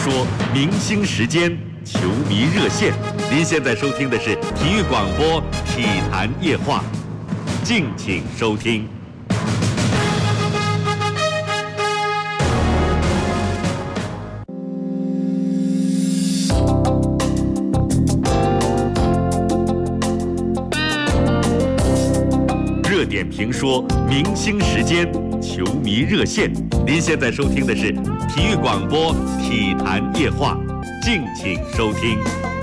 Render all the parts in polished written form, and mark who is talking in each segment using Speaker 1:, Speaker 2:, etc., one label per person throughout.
Speaker 1: 说，明星时间，球迷热线。您现在收听的是体育广播《体坛夜话》，敬请收听。热点评说，明星时间，球迷热线。您现在收听的是体育广播《体坛夜话》，敬请收听。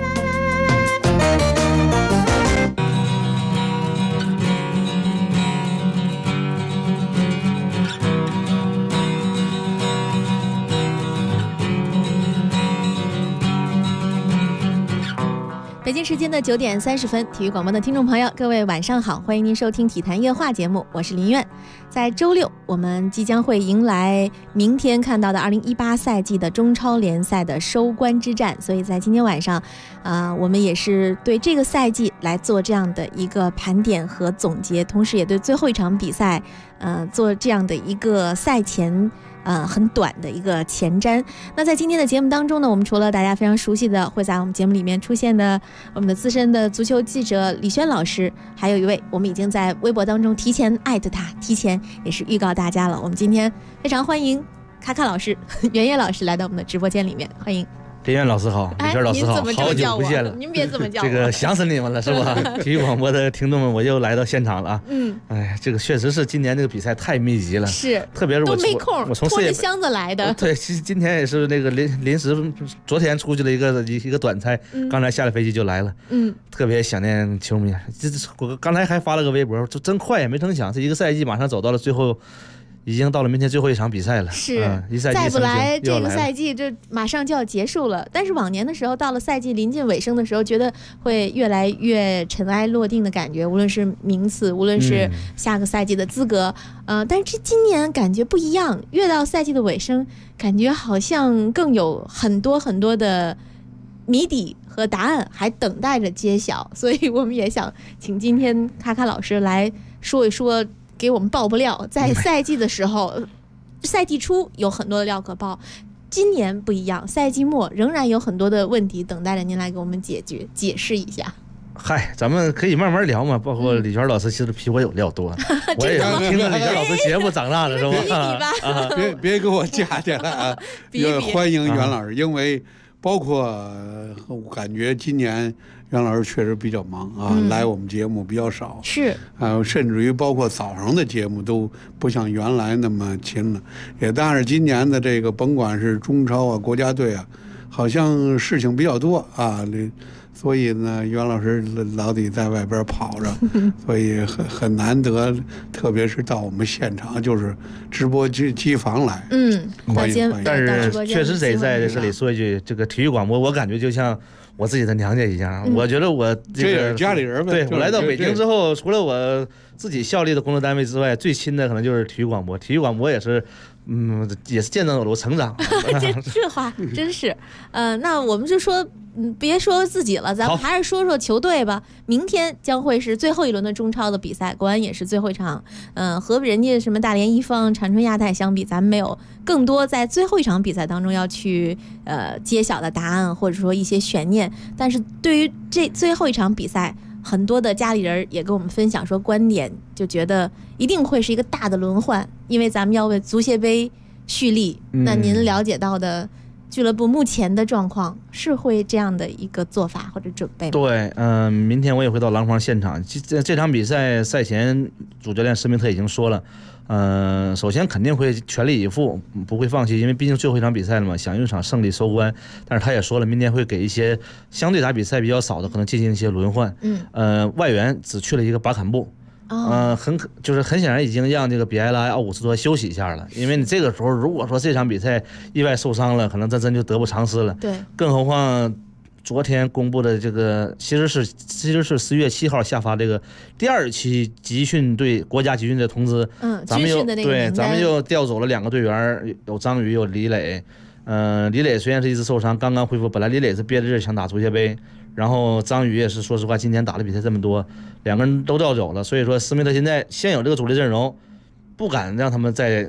Speaker 2: 北京时间的9点30分，体育广播的听众朋友，各位晚上好，欢迎您收听体坛夜话节目，我是林苑。在周六，我们即将会迎来明天看到的2018赛季的中超联赛的收官之战，所以在今天晚上，我们也是对这个赛季来做这样的一个盘点和总结，同时也对最后一场比赛，做这样的一个赛前。很短的一个前瞻。那在今天的节目当中呢，我们除了大家非常熟悉的会在我们节目里面出现的我们的资深的足球记者李轩老师，还有一位我们已经在微博当中提前艾特他，提前也是预告大家了。我们今天非常欢迎卡卡老师、袁烨老师来到我们的直播间里面，欢迎。
Speaker 3: 林苑老师好，李轩老师好，好久不见了。
Speaker 2: 您别这么叫我，
Speaker 3: 这个想死你们了是吧？体育广播的听众们，我又来到现场了啊。哎，这个确实是今年这个比赛太密集了，
Speaker 2: 是，
Speaker 3: 特别是
Speaker 2: 都没空，
Speaker 3: 我从
Speaker 2: 拖着箱子来的。
Speaker 3: 对，其实今天也是那个临时，昨天出去了一个短差，刚才下了飞机就来了。特别想念球迷。我刚才还发了个微博，就真快，也没成想这一个赛季马上走到了最后。已经到了明天最后一场比赛了，
Speaker 2: 是，再不来这个赛季这马上就要结束了。但是往年的时候，到了赛季临近尾声的时候，觉得会越来越尘埃落定的感觉，无论是名次，无论是下个赛季的资格，但是今年感觉不一样，越到赛季的尾声，感觉好像更有很多很多的谜底和答案还等待着揭晓，所以我们也想请今天卡卡老师来说一说。给我们爆不料，在赛季的时候，赛季初有很多的料可爆，今年不一样，赛季末仍然有很多的问题等待着您来给我们解释一下。
Speaker 3: 嗨，咱们可以慢慢聊嘛，包括李泉老师其实比我有料多，我也是听着李泉老师节目长大的是吧？
Speaker 4: 别给我加去了啊！欢迎袁老师，因为包括我感觉今年袁老师确实比较忙啊，来我们节目比较少，
Speaker 2: 是
Speaker 4: 甚至于包括早上的节目都不像原来那么勤了。也但是今年的这个甭管是中超啊、国家队啊，好像事情比较多啊，所以呢，袁老师老得在外边跑着，所以很难得，特别是到我们现场，就是直播机房来，欢迎。
Speaker 3: 但是确实得在这里说一句，这个体育广播，我感觉就像我自己的娘家一样。我觉得我这个
Speaker 4: 家里人呗。
Speaker 3: 对，我来到北京之后，除了我自己效力的工作单位之外，最亲的可能就是体育广播。体育广播也是。也是见证了我成长。
Speaker 2: 这话真是，那我们就说，别说自己了，咱们还是说说球队吧。明天将会是最后一轮的中超的比赛，果然也是最后一场。和人家什么大连一方、长春亚泰相比，咱们没有更多在最后一场比赛当中要去揭晓的答案，或者说一些悬念。但是对于这最后一场比赛，很多的家里人也跟我们分享说观点，就觉得一定会是一个大的轮换，因为咱们要为足协杯蓄力。那您了解到的俱乐部目前的状况是会这样的一个做法或者准备吗？
Speaker 3: 对，明天我也会到廊坊现场。这场比赛赛前主教练施密特已经说了，首先肯定会全力以赴，不会放弃，因为毕竟最后一场比赛了嘛，想用一场胜利收官。但是他也说了，明天会给一些相对打比赛比较少的可能进行一些轮换。外援只去了一个巴坎布。就是很显然已经让这个比埃拉、奥古斯托休息一下了，因为你这个时候如果说这场比赛意外受伤了，可能这真就得不偿失了。
Speaker 2: 对，
Speaker 3: 更何况昨天公布的这个其实是10月7号下发这个第2期集训队国家集训的通知。咱们又调走了2个队员，有张宇有李磊。李磊虽然是一直受伤，刚刚恢复，本来李磊是憋着劲想打足协杯。然后张宇也是，说实话，今年打的比赛这么多，2个人都调走了，所以说施密特现在先有这个主力阵容，不敢让他们再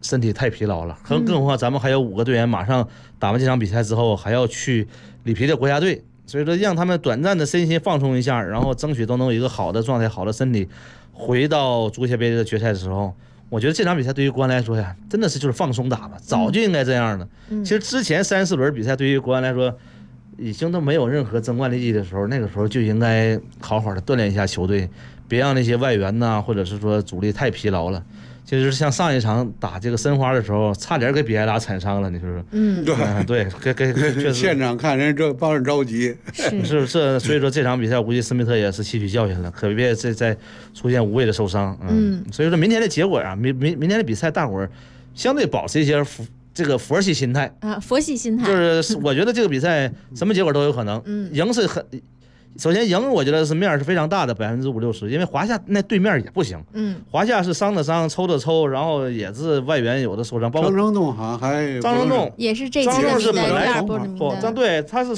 Speaker 3: 身体太疲劳了，更何况咱们还有5个队员马上打完这场比赛之后还要去里皮的国家队，所以说让他们短暂的身心放松一下，然后争取都能有一个好的状态、好的身体，回到足协杯的决赛的时候，我觉得这场比赛对于国安来说呀，真的是就是放松打吧，早就应该这样的。其实之前3、4轮比赛对于国安来说，已经都没有任何争冠的意义的时候，那个时候就应该好好的锻炼一下球队，别让那些外援呐，或者是说主力太疲劳了。其实像上一场打这个申花的时候，差点给比埃拉铲伤了，你说说？对，确实。
Speaker 4: 现场看人这帮人着急。
Speaker 3: 是，所以说这场比赛，我估计斯密特也是吸取教训了，可别再出现无谓的受伤。所以说明天的结果啊，明天的比赛，大伙儿相对保持一些这个佛系心态
Speaker 2: 啊，佛系心态。
Speaker 3: 就是我觉得这个比赛什么结果都有可能，赢是很。首先赢，我觉得是面是非常大的，50%、60%，因为华夏那对面也不行。华夏是伤的伤，抽的抽，然后也是外援有的受伤，包括
Speaker 4: 张成栋好像还
Speaker 3: 张成栋
Speaker 2: 也是这期的名单第二波的名单。
Speaker 3: 对，他是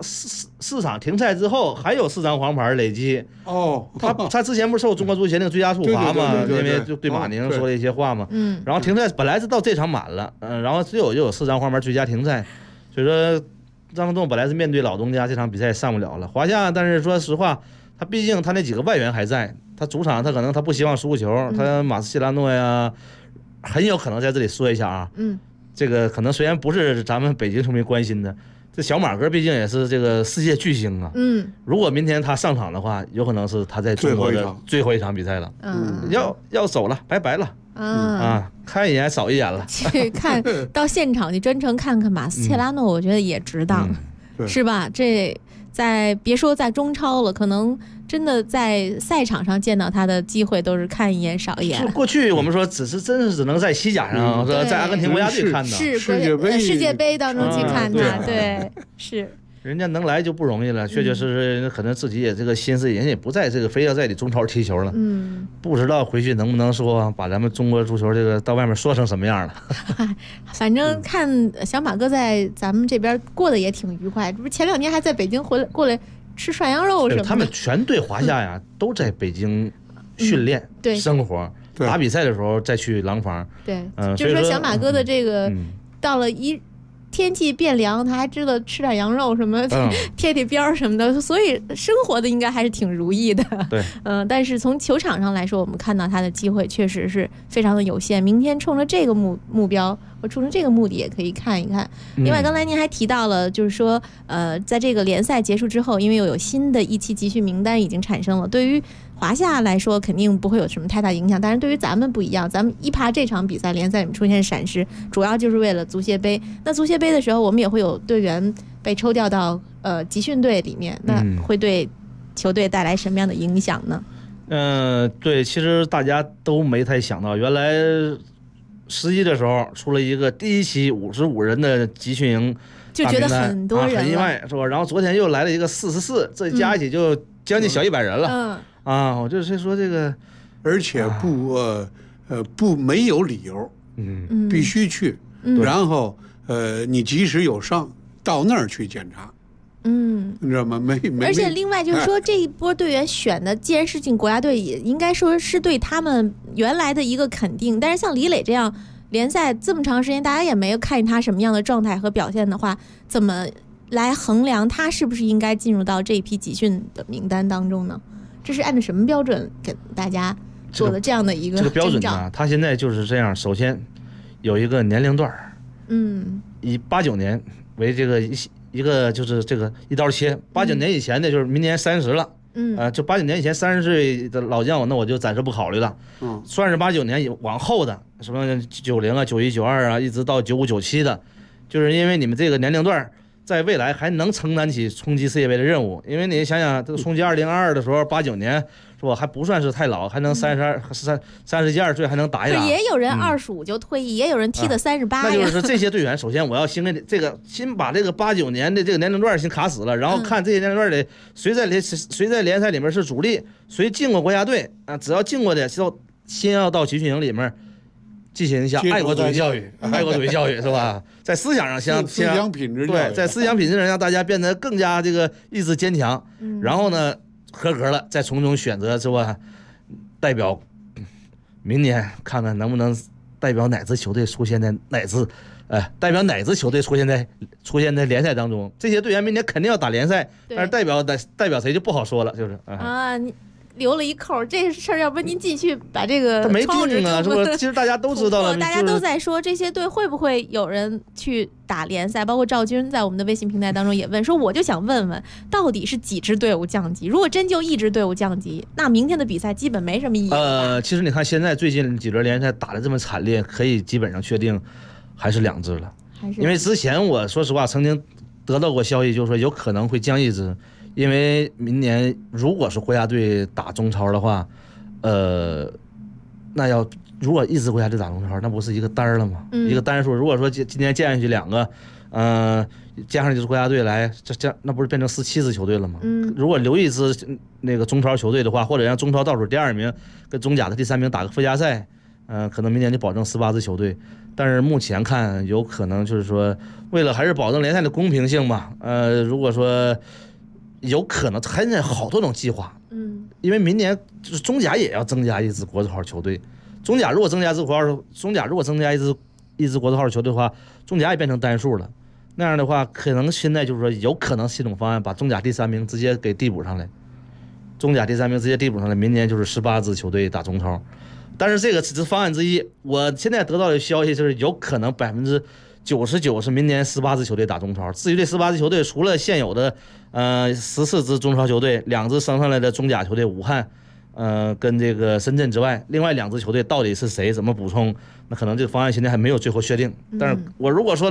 Speaker 3: 4场停赛之后还有4张黄牌累积。他之前不是受中国足协那个最佳处罚嘛？因为就对马宁说了一些话嘛。然后停赛本来是到这场满了，然后又有4张黄牌最佳停赛，所以说。张成栋本来是面对老东家，这场比赛上不了了。华夏，但是说实话，他毕竟他那几个外援还在，他主场他可能他不希望输球，他马斯切拉诺呀，很有可能在这里说一下啊，这个可能虽然不是咱们北京球迷关心的，这小马哥毕竟也是这个世界巨星啊，如果明天他上场的话，有可能是他在中国的最后一场比赛了，要走了，拜拜了。看一眼少一眼了。
Speaker 2: 去看到现场，你专程看看马斯切拉诺，我觉得也值当，是吧？这别说在中超了，可能真的在赛场上见到他的机会都是看一眼少一眼。
Speaker 3: 过去我们说只能在西甲上，说在阿根廷国家队看到，
Speaker 2: 是世界杯当中去看他，对，是。
Speaker 3: 人家能来就不容易了，确确实实可能自己也这个心思，人也不在这个非要在你中超踢球了。不知道回去能不能说把咱们中国足球这个到外面说成什么样了。
Speaker 2: 反正看小马哥在咱们这边过得也挺愉快，不是前2年还在北京过来吃涮羊肉什么的。
Speaker 3: 他们全队华夏呀都在北京训练、生活，打比赛的时候再去廊坊。
Speaker 2: 对，就是说小马哥的这个到了天气变凉，他还知道吃点羊肉什么，贴边什么的，所以生活的应该还是挺如意的。
Speaker 3: 对，
Speaker 2: 但是从球场上来说，我们看到他的机会确实是非常的有限。明天冲着这个目标或冲着这个目的也可以看一看。另外，刚才您还提到了，就是说，在这个联赛结束之后，因为又有新的一期集训名单已经产生了，对于华夏来说肯定不会有什么太大影响，但是对于咱们不一样，咱们1趴这场比赛联赛里面出现闪失，主要就是为了足协杯。那足协杯的时候，我们也会有队员被抽调到集训队里面，那会对球队带来什么样的影响呢？
Speaker 3: 对，其实大家都没太想到，原来11的时候出了一个第一期55人的集训营，
Speaker 2: 就觉得很多人了，
Speaker 3: 很意外是吧？然后昨天又来了一个44，这加一起就将近小100人了。我就是说这个，
Speaker 4: 而且没有理由，必须去，然后你即使有伤，到那儿去检查。你知道吗？
Speaker 2: 而且另外就是说，这一波队员选的，既然是进国家队，也应该说是对他们原来的一个肯定。但是像李磊这样联赛这么长时间，大家也没有看见他什么样的状态和表现的话，怎么来衡量他是不是应该进入到这一批集训的名单当中呢？这是按照什么标准给大家做的这样的一个
Speaker 3: 这个标准呢？他现在就是这样，首先有一个年龄段，以89年为这个一个就是这个一刀切，89年以前的就是明年30了，就89年以前30岁的老将，那我就暂时不考虑了，算是89年往后的，什么90啊、91、92啊，一直到95、97的，就是因为你们这个年龄段在未来还能承担起冲击世界杯的任务，因为你想想，这个冲击2022的时候，89年是吧，还不算是太老，还能32岁还能打一打。
Speaker 2: 也有人25就退役，也有人踢的38。
Speaker 3: 那就是这些队员，首先我要先把这个89年的这个年龄段先卡死了，然后看这些年龄段里谁在联赛里面是主力，谁进过国家队啊，只要进过的，先要到集训营里面进行一下爱国主义教育，爱国主义教育是吧？在思想上
Speaker 4: 思想品质教育，
Speaker 3: 对，在思想品质上让大家变得更加这个意志坚强，然后呢合格了，再从中选择是吧？代表明年看看能不能代表哪支球队出现在哪支，代表哪支球队出现在联赛当中，这些队员明年肯定要打联赛，但是代表谁就不好说了，就是
Speaker 2: 你留了一扣，这事儿要不您继续把这个
Speaker 3: 他没定啊，是不是？其实大家都知道了，
Speaker 2: 大家都在说这些队会不会有人去打联赛，包括赵军在我们的微信平台当中也问说，我就想问问，到底是几支队伍降级？如果真就一支队伍降级，那明天的比赛基本没什么意义。
Speaker 3: 其实你看现在最近几轮联赛打得这么惨烈，可以基本上确定还是2支了。因为之前我说实话曾经得到过消息，就是说有可能会降1支。因为明年如果是国家队打中超的话，那如果一支国家队打中超，那不是一个单了吗？一个单数。如果说今年降下去2个，加上就是国家队来，那不是变成17支球队了吗？如果留一支那个中超球队的话，或者让中超倒数第2名跟中甲的第3名打个附加赛，可能明年就保证18支球队。但是目前看，有可能就是说，为了还是保证联赛的公平性嘛，如果说。有可能还有好多种计划，因为明年就是中甲也要增加1支国字号球队，中甲如果增加一支国字号球队的话，中甲也变成单数了，那样的话，可能现在就是说有可能系统方案把中甲第3名直接给递补上来，明年就是18支球队打中超，但是这个只是方案之一，我现在得到的消息就是有可能99%是明年18支球队打中超。至于这18支球队，除了现有的14支中超球队，2支升上来的中甲球队武汉，跟这个深圳之外，另外2支球队到底是谁，怎么补充？那可能这个方案现在还没有最后确定。但是我如果说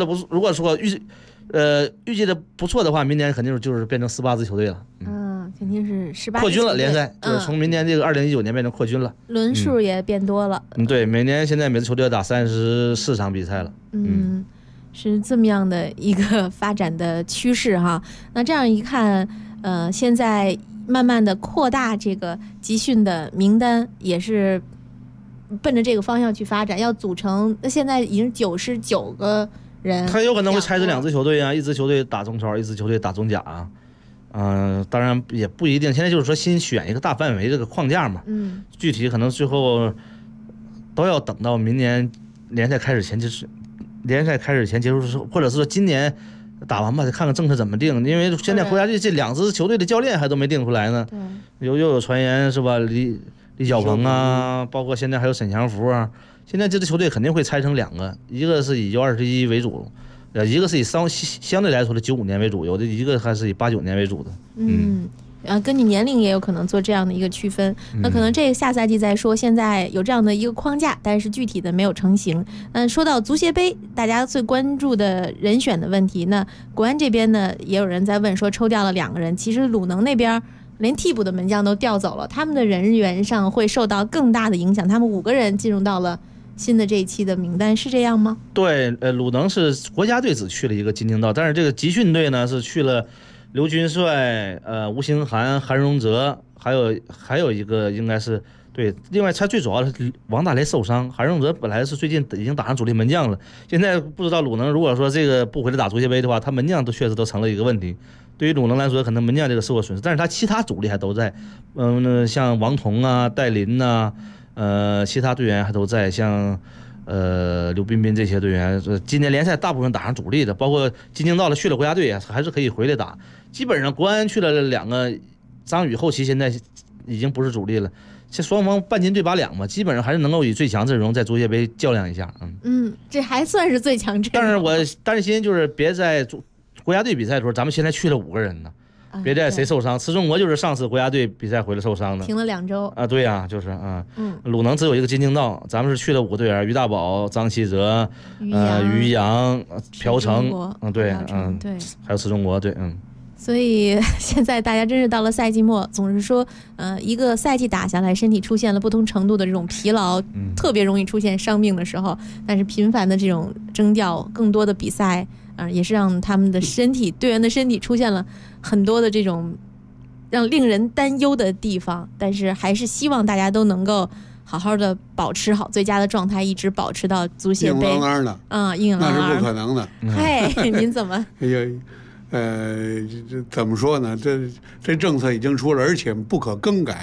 Speaker 3: 预计的不错的话，明年肯定就是变成18支球队了。
Speaker 2: 肯定是18
Speaker 3: 扩军了，联赛就是从明年这个2019年变成扩军了，
Speaker 2: 轮数也变多了。
Speaker 3: 对，现在每支球队要打34场比赛了。
Speaker 2: 是这么样的一个发展的趋势哈。那这样一看，现在慢慢的扩大这个集训的名单，也是奔着这个方向去发展，要组成。那现在已经99个人，
Speaker 3: 他有可能会拆成2支球队啊，1支球队打中超，1支球队打中甲啊。当然也不一定，现在就是说新选一个大范围这个框架嘛。具体可能最后都要等到明年联赛开始前结束的时候，或者是说今年打完吧，再看看政策怎么定。因为现在国家队这2支球队的教练还都没定出来呢。又有传言是吧？李小鹏啊，包括现在还有沈祥福啊。现在这支球队肯定会拆成2个，一个是以U21为主，一个是以相对来说的95年为主，有的一个还是以89年为主的。
Speaker 2: 根据年龄也有可能做这样的一个区分。那可能这个下赛季再说，现在有这样的一个框架，但是具体的没有成型。说到足协杯，大家最关注的人选的问题，那国安这边呢，也有人在问说抽调了2个人，其实鲁能那边连替补的门将都调走了，他们的人员上会受到更大的影响，他们5个人进入到了新的这一期的名单，是这样吗？对，
Speaker 3: 鲁能是国家队只去了一个金京道，但是这个集训队呢是去了刘军帅、吴兴涵、韩荣哲，还有一个应该是对，另外他最主要的是王大雷受伤，韩荣哲本来是最近已经打上主力门将了，现在不知道鲁能如果说这个不回来打足协杯的话，他门将确实都成了一个问题。对于鲁能来说，可能门将这个受过损失，但是他其他主力还都在，像王彤啊、戴林呐，其他队员还都在，像刘彬彬这些队员，今年联赛大部分打上主力的，包括金京道的去了国家队还是可以回来打。基本上国安去了2个，张宇后期现在已经不是主力了，这双方半斤对8两嘛，基本上还是能够以最强阵容在足协杯较量一下。这还算是最强阵容。但是我担心就是别在国家队比赛的时候，咱们现在去了5个人呢。别带谁受伤，池中国就是上次国家队比赛回来受伤的，停了2周啊。对呀，就是鲁能只有一个金京道，咱们是去了5个队员，于大宝、张稀哲、于洋、朴成，对，对，还有池中国，对，所以现在大家真是到了赛季末，总是说，一个赛季打下来，身体出现了不同程度的这种疲劳，特别容易出现伤病的时候，但是频繁的这种征调，更多的比赛。也是让他们的身体，队员的身体出现了很多的这种让令人担忧的地方，但是还是希望大家都能够好好的保持好最佳的状态，一直保持到足协杯。硬朗朗的，硬朗朗，那是不可能的。嘿，您怎么？怎么说呢？这政策已经出了，而且不可更改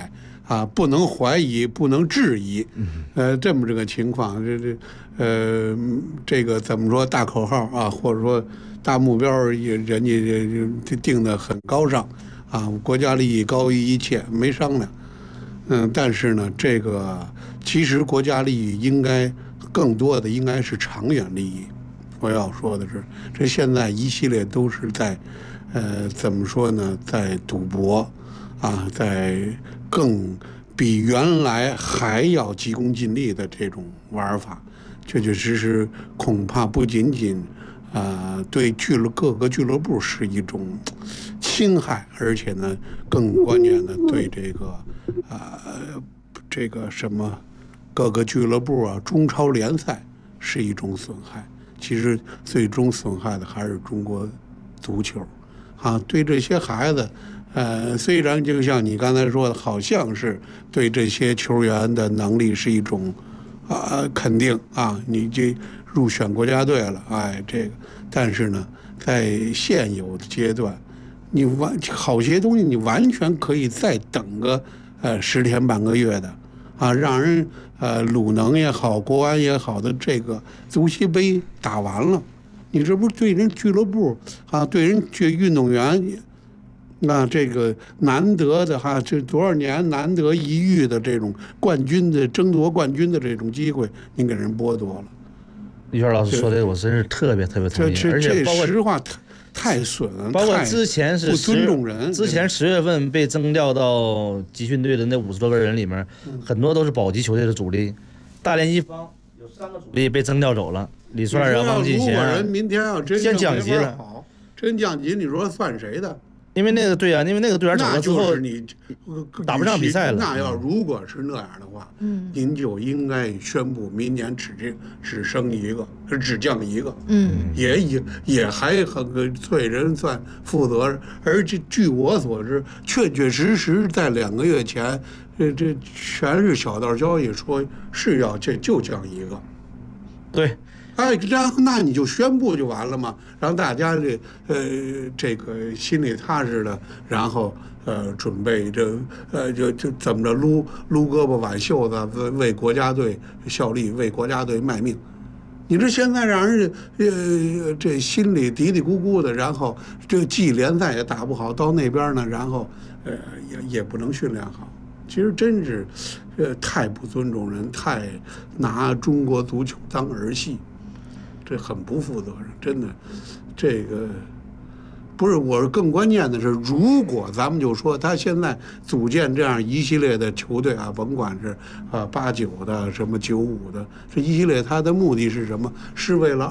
Speaker 4: 啊，不能怀疑，不能质疑，这么这个情况，这个怎么说大口号啊，或者说大目标，也人家定得很高尚啊，国家利益高于一切，没商量。但是呢，这个其实国家利益应该更多的应该是长远利益。我要说的是，这现在一系列都是在，怎么说呢，在赌博。啊，在更比原来还要急功近利的这种玩法，确确实实恐怕不仅仅对各个俱乐部是一种侵害，而且呢，更关键的对这个什么各个俱乐部啊，中超联赛是一种损害。其实最终损害的还是中国足球啊，对这些孩子。虽然就像你刚才说的，好像是对这些球员的能力是一种肯定啊，你这入选国家队了，哎，这个，但是呢，在现有的阶段，你好些东西你完全可以再等个10天半个月的啊，让人鲁能也好，国安也好的这个足协杯打完了，你这不是对人俱乐部啊，对人运动员。那这个难得的哈，这多少年难得一遇的这种争夺冠军的这种机会，您给人剥夺了。
Speaker 3: 李泉老师说的，我真是特别同意，而且包括
Speaker 4: 实话太损了，
Speaker 3: 包括之前是
Speaker 4: 不尊重人。
Speaker 3: 之前10月份被征调到集训队的那50多个人里面，很多都是保级球队的主力。大连一方有3个主力被征调走了，李帅啊、王进贤。
Speaker 4: 如果人明天要真
Speaker 3: 先降级了，
Speaker 4: 真降级，你说算谁的？
Speaker 3: 因为那个队员走了之后，
Speaker 4: 你
Speaker 3: 打不上比赛了。
Speaker 4: 那要如果是那样的话，您就应该宣布明年只升一个，只降一个。也还很对人算负责。而且据我所知，确确实实在2个月前，这全是小道消息，说是要就降一个。
Speaker 3: 对。
Speaker 4: 哎，然后那你就宣布就完了嘛，让大家这个心里踏实的，然后准备就怎么着撸胳膊挽袖子，为国家队效力，为国家队卖命。你这现在让人这心里嘀嘀咕咕的，然后这季联赛也打不好，到那边呢，然后也不能训练好。其实真是太不尊重人，太拿中国足球当儿戏。这很不负责任，真的，这个不是我更关键的是，如果咱们就说他现在组建这样一系列的球队啊，甭管是89的什么95的，这一系列他的目的是什么？是为了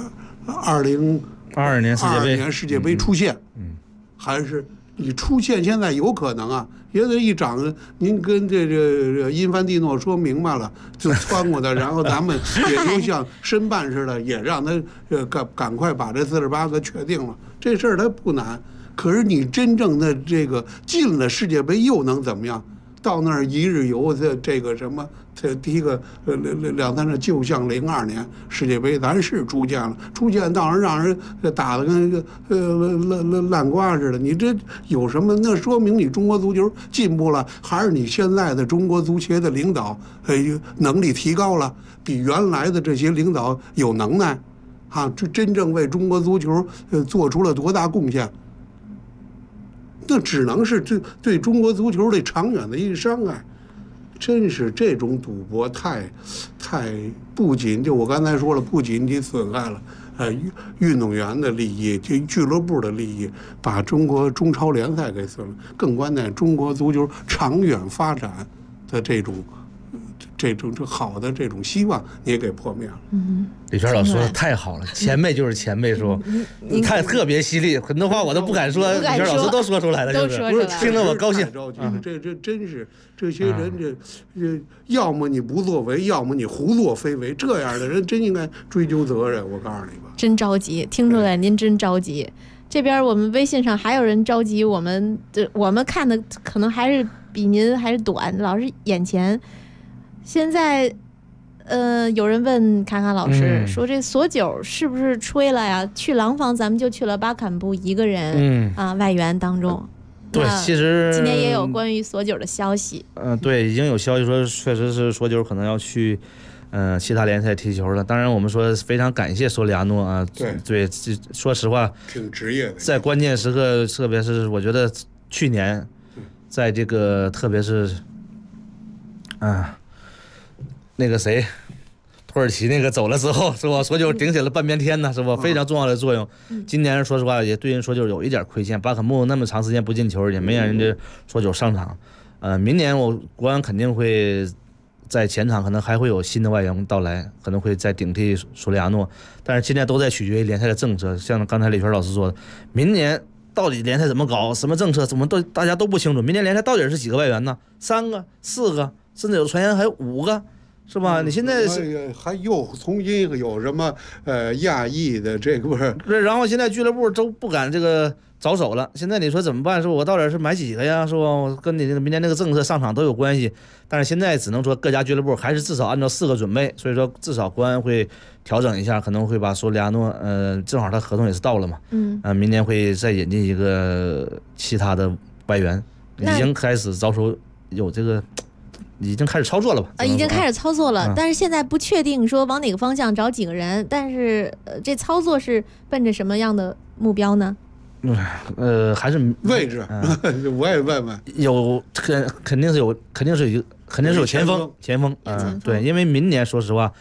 Speaker 4: 2022年世界杯出现，还是你出现现在有可能啊？也得一掌，您跟这因凡蒂诺说明白了，就穿过的，然后咱们也就像申办似的，也让他赶快把这48个确定了。这事儿他不难，可是你真正的这个进了世界杯又能怎么样？到那儿一日游，这个什么，这第一个2、3年，就像02年世界杯，咱是出现了，到那让人打得跟烂瓜似的。你这有什么？那说明你中国足球进步了，还是你现在的中国足协的领导能力提高了，比原来的这些领导有能耐啊？这真正为中国足球做出了多大贡献？那只能是对中国足球的长远的一个伤害。真是这种赌博太不仅就我刚才说了，不仅仅损害了运动员的利益，俱乐部的利益，把中国中超联赛给损了，更关键中国足球长远发展的这种好的这种希望也给破灭了。
Speaker 3: 李泉老师说的太好了，前辈就是前辈说，太特别犀利，很多话我都不敢说，李泉老师都说出来了，就是听得我高兴。
Speaker 4: 着急了，这真是这些人这要么你不作为，要么你胡作非为，这样的人真应该追究责任。我告诉你吧，
Speaker 2: 真着急，听出来您真着急。这边我们微信上还有人着急，我们看的可能还是比您还是短，老是眼前。现在，有人问卡卡老师、说这索九是不是吹了呀？去廊坊咱们就去了巴坎布一个人，外援当中，
Speaker 3: 对，其实
Speaker 2: 今年也有关于索九的消息。
Speaker 3: 对，已经有消息说，确实是索九可能要去其他联赛踢球了。当然，我们说非常感谢索里亚诺啊，对，说实话，
Speaker 4: 挺职业的，
Speaker 3: 在关键时刻，特别是我觉得去年，在这个特别是那个谁。土耳其那个走了之后，是吧？索九顶起了半边天呢，是吧？非常重要的作用。今年说实话，也对人索九有一点亏欠。巴肯穆那么长时间不进球，也没让人家索九上场。明年国安肯定会在前场，可能还会有新的外援到来，可能会再顶替索里亚诺。但是现在都在取决于联赛的政策。像刚才李泉老师说的，明年到底联赛怎么搞，什么政策，怎么大家都不清楚。明年联赛到底是几个外援呢？3个、4个，甚至有传言还有5个。是吧？你现在是
Speaker 4: 还又重新有什么亚裔的这个不是？
Speaker 3: 对，然后现在俱乐部都不敢这个着手了。现在你说怎么办？是吧？我到底是买几个呀？是吧？我跟你这个明年那个政策上场都有关系。但是现在只能说各家俱乐部还是至少按照4个准备。所以说至少国安会调整一下，可能会把索里亚诺正好他合同也是到了嘛。明年会再引进一个其他的外援，已经开始着手有这个。已经开始操作了吧？
Speaker 2: 已经开始操作了，但是现在不确定说往哪个方向找几个人，但是这操作是奔着什么样的目标呢？
Speaker 3: 还是
Speaker 4: 位置，我也问问。
Speaker 3: 有肯定是有前锋，对，因为明年说实话，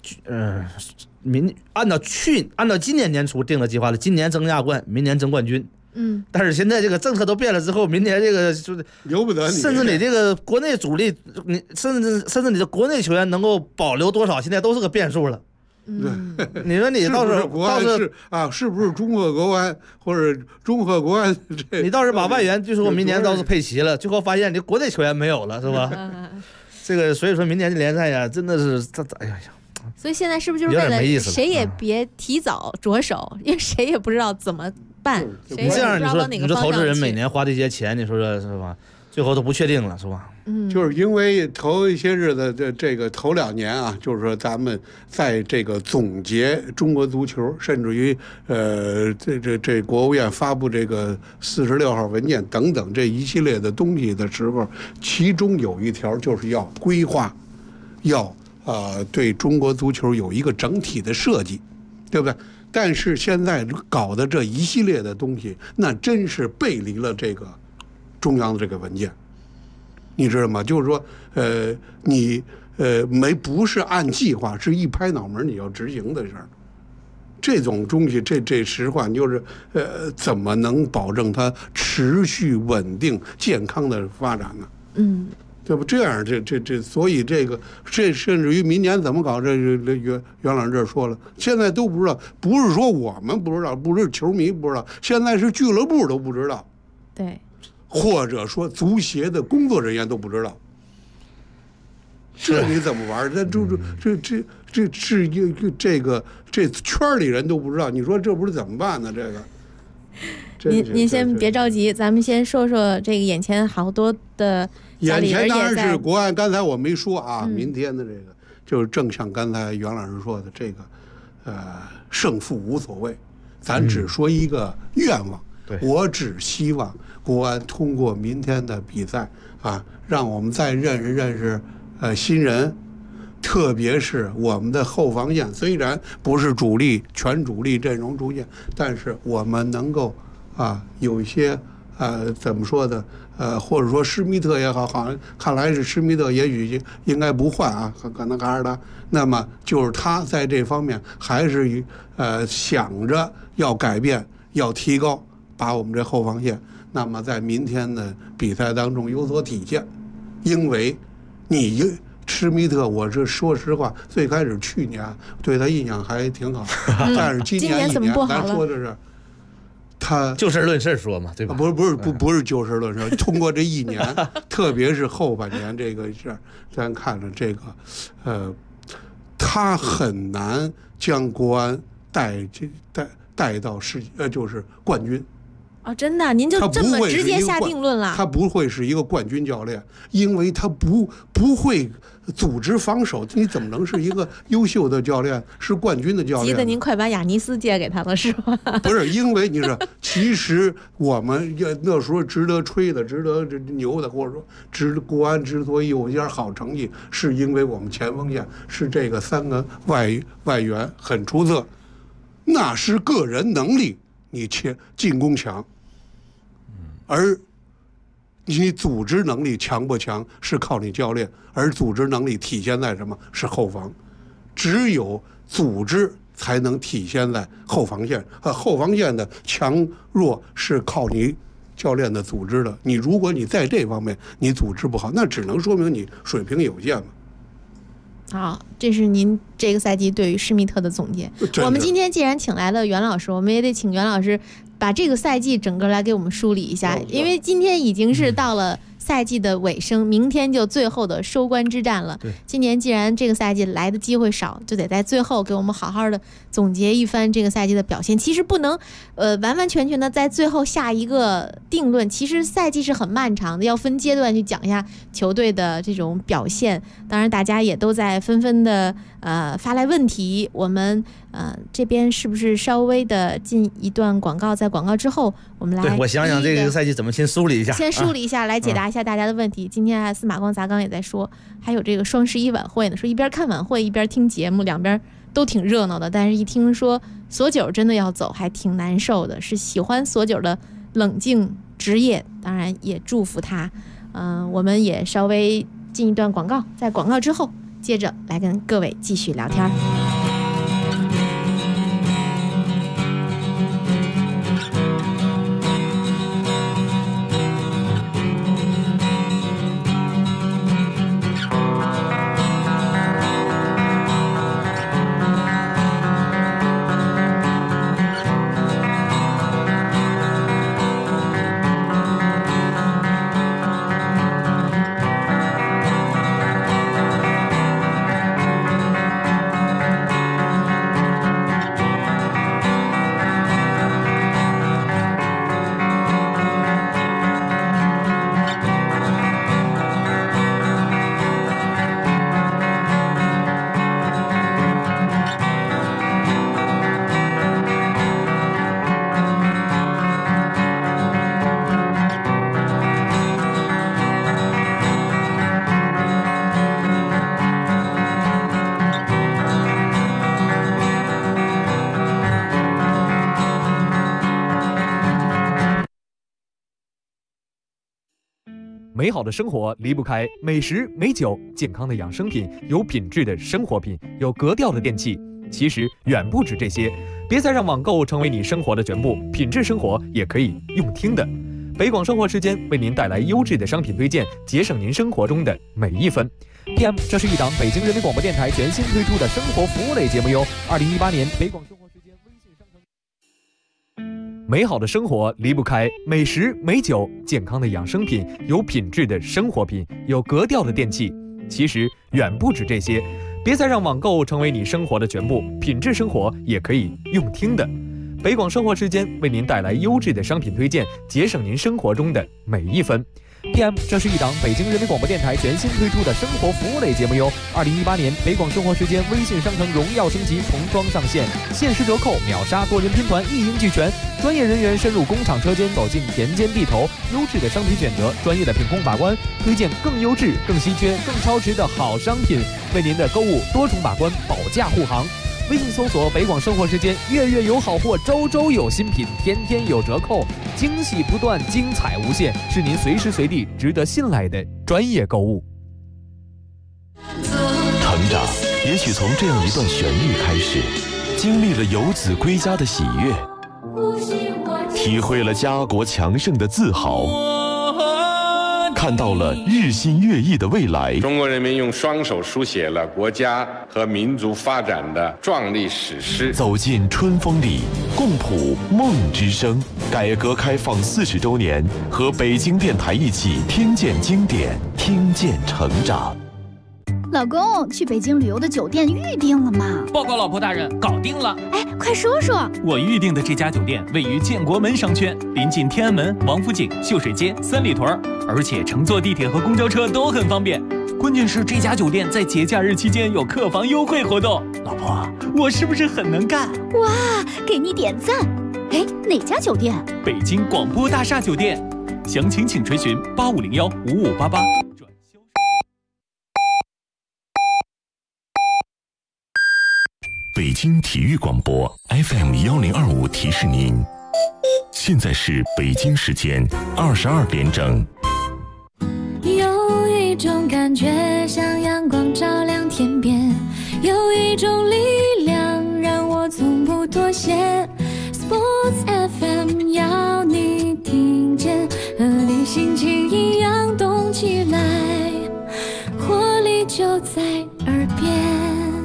Speaker 3: 按照今年年初定的计划了，今年争亚冠，明年争冠军。但是现在这个政策都变了之后，明年这个就是
Speaker 4: 由不得你，
Speaker 3: 甚至你这个国内主力，你甚至你的国内球员能够保留多少，现在都是个变数了。你说你到时候
Speaker 4: 是不是中赫国安或者中赫国安？
Speaker 3: 你倒是把外援，据说明年倒是配齐了，最后发现你国内球员没有了，是吧？这个所以说明年的联赛呀，真的是哎呀。
Speaker 2: 所以现在是不是就是为了谁也别提早着手，因为谁也不知道怎么办。
Speaker 3: 你这样你说投资人每年花这些钱，你说这是吧？最后都不确定了，是吧？
Speaker 4: 就是因为头一些日子这个头2年啊，就是说咱们在这个总结中国足球，甚至于这国务院发布这个46号文件等等这一系列的东西的时候，其中有一条就是要规划，要对中国足球有一个整体的设计，对不对？但是现在搞的这一系列的东西，那真是背离了这个中央的这个文件，你知道吗？就是说，你不是按计划，是一拍脑门你要执行的事儿。这种东西，这实话就是怎么能保证它持续稳定健康的发展呢？对不？这样所以这甚至于明年怎么搞，这袁老师这说了，现在都不知道，不是说我们不知道，不是球迷不知道，现在是俱乐部都不知道，
Speaker 2: 对，
Speaker 4: 或者说足协的工作人员都不知道，这你怎么玩？这圈里人都不知道，你说这不是怎么办呢？这个。
Speaker 2: 您先别着急，咱们先说说这个眼前好多的
Speaker 4: 眼前当然是国安，刚才我没说啊，明天的这个就是正像刚才袁老师说的这个，胜负无所谓，咱只说一个愿望。我只希望国安通过明天的比赛啊，让我们再认识认识新人，特别是我们的后防线，虽然不是全主力阵容出现，但是我们能够有一些怎么说的或者说施密特也好，好像看来是施密特也许应该不换啊，可能还是他。那么就是他在这方面还是想着要改变，要提高，把我们这后防线那么在明天的比赛当中有所体现。因为施密特，我这说实话，最开始去年对他印象还挺好，但是今年
Speaker 2: 怎么不好
Speaker 4: 了？咱说的是。他
Speaker 3: 就事论事说嘛，对吧？
Speaker 4: 不是就事论事。通过这一年，特别是后半年这个事儿，咱看着这个，他很难将国安带到就是冠军，
Speaker 2: 哦，真的，您就这么直接下定论了？
Speaker 4: 他不会是一个冠军教练，因为他不会组织防守，你怎么能是一个优秀的教练，是冠军的教练？
Speaker 2: 急得您快把雅尼斯借给他了，是吧？
Speaker 4: 不是，因为你说，其实我们那时候值得吹的、值得牛的，或者说国安之所以有一点好成绩，是因为我们前锋线是这个3个外援很出色，那是个人能力，你进攻强。而你组织能力强不强是靠你教练，而组织能力体现在什么？是后防，只有组织才能体现在后防线，后防线的强弱是靠你教练的组织的。如果你在这方面你组织不好，那只能说明你水平有限嘛。
Speaker 2: 好，这是您这个赛季对于施密特的总结。我们今天既然请来了袁老师，我们也得请袁老师把这个赛季整个来给我们梳理一下，因为今天已经是到了赛季的尾声，明天就最后的收官之战了。今年既然这个赛季来的机会少，就得在最后给我们好好的总结一番这个赛季的表现。其实不能完完全全的在最后下一个定论，其实赛季是很漫长的，要分阶段去讲一下球队的这种表现。当然大家也都在纷纷的发来问题，我们这边是不是稍微的进一段广告，在广告之后我们来
Speaker 3: 对，我想想这个赛季怎么先梳理一下，
Speaker 2: 来解答一下大家的问题。今天司马光砸缸也在说，还有这个双11晚会呢，说一边看晚会一边听节目，两边都挺热闹的，但是一听说索九真的要走还挺难受的，是喜欢索九的冷静职业，当然也祝福他。我们也稍微进一段广告，在广告之后接着来跟各位继续聊天。
Speaker 5: 美好的生活离不开美食、美酒、健康的养生品，有品质的生活品，有格调的电器。其实远不止这些，别再让网购成为你生活的全部，品质生活也可以用听的。北广生活时间为您带来优质的商品推荐，节省您生活中的每一分。PM， 这是一档北京人民广播电台全新推出的生活服务类节目哟。2018年北广生活时间微信商城。美好的生活离不开美食、美酒、健康的养生品，有品质的生活品，有格调的电器。其实远不止这些，别再让网购成为你生活的全部，品质生活也可以用听的。北广生活时间为您带来优质的商品推荐，节省您生活中的每一分。PM， 这是一档北京人民广播电台全新推出的生活服务类节目哟。2018年北广生活时间微信商城荣耀升级重装上线，限时折扣，秒杀多人拼团，一应俱全。专业人员深入工厂车间，走进田间地头，优质的商品选择，专业的品控把关，推荐更优质、更稀缺、更超值的好商品，为您的购物多重把关，保驾护航。微信搜索北广生活时间，月月有好货，周周有新品，天天有折扣，惊喜不断，精彩无限，是您随时随地值得信赖的专业购物。
Speaker 6: 成长也许从这样一段旋律开始，经历了游子归家的喜悦，体会了家国强盛的自豪，看到了日新月异的未来。
Speaker 7: 中国人民用双手书写了国家和民族发展的壮丽史诗。
Speaker 6: 走进春风里，共谱梦之声。改革开放40周年，和北京电台一起听见经典，听见成长。
Speaker 8: 老公，去北京旅游的酒店预定了吗？
Speaker 9: 报告老婆大人，搞定了。
Speaker 8: 哎，快说说。
Speaker 9: 我预定的这家酒店位于建国门商圈，临近天安门、王府井、秀水街、三里屯，而且乘坐地铁和公交车都很方便。关键是这家酒店在节假日期间有客房优惠活动。老婆，我是不是很能干？
Speaker 8: 哇，给你点赞。哎，哪家酒店？
Speaker 9: 北京广播大厦酒店。详情请垂询8501-5588。
Speaker 6: 北京体育广播 FM1025提示您，现在是北京时间22点整。
Speaker 10: 有一种感觉像阳光照亮天边，有一种力量让我从不妥协。Sports FM 要你听见，和你心情一样动起来，活力就在耳边。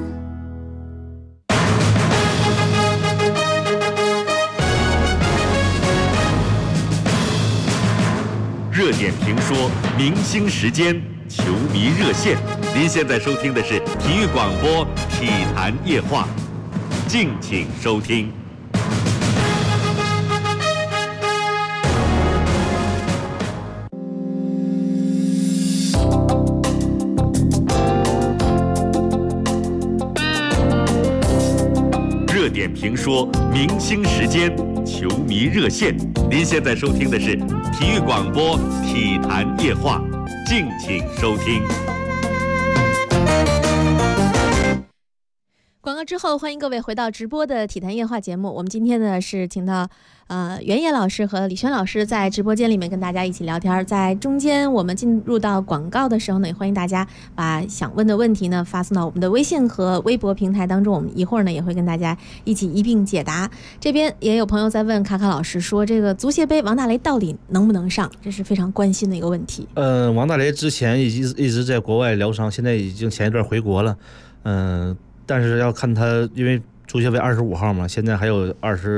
Speaker 1: 热点评说，明星时间，球迷热线。您现在收听的是体育广播体坛夜话，敬请收听。热点评说，明星时间，球迷热线。您现在收听的是体育广播体坛夜话，敬请收听。
Speaker 2: 广告之后，欢迎各位回到直播的体坛夜话节目。我们今天呢是请到袁野老师和李轩老师在直播间里面跟大家一起聊天。在中间我们进入到广告的时候呢，也欢迎大家把想问的问题呢发送到我们的微信和微博平台当中，我们一会儿呢也会跟大家一起一并解答。这边也有朋友在问卡卡老师说，这个足协杯王大雷到底能不能上？这是非常关心的一个问题。
Speaker 3: 王大雷之前一直在国外疗伤，现在已经前一段回国了。但是要看他，因为足协杯25号嘛，现在还有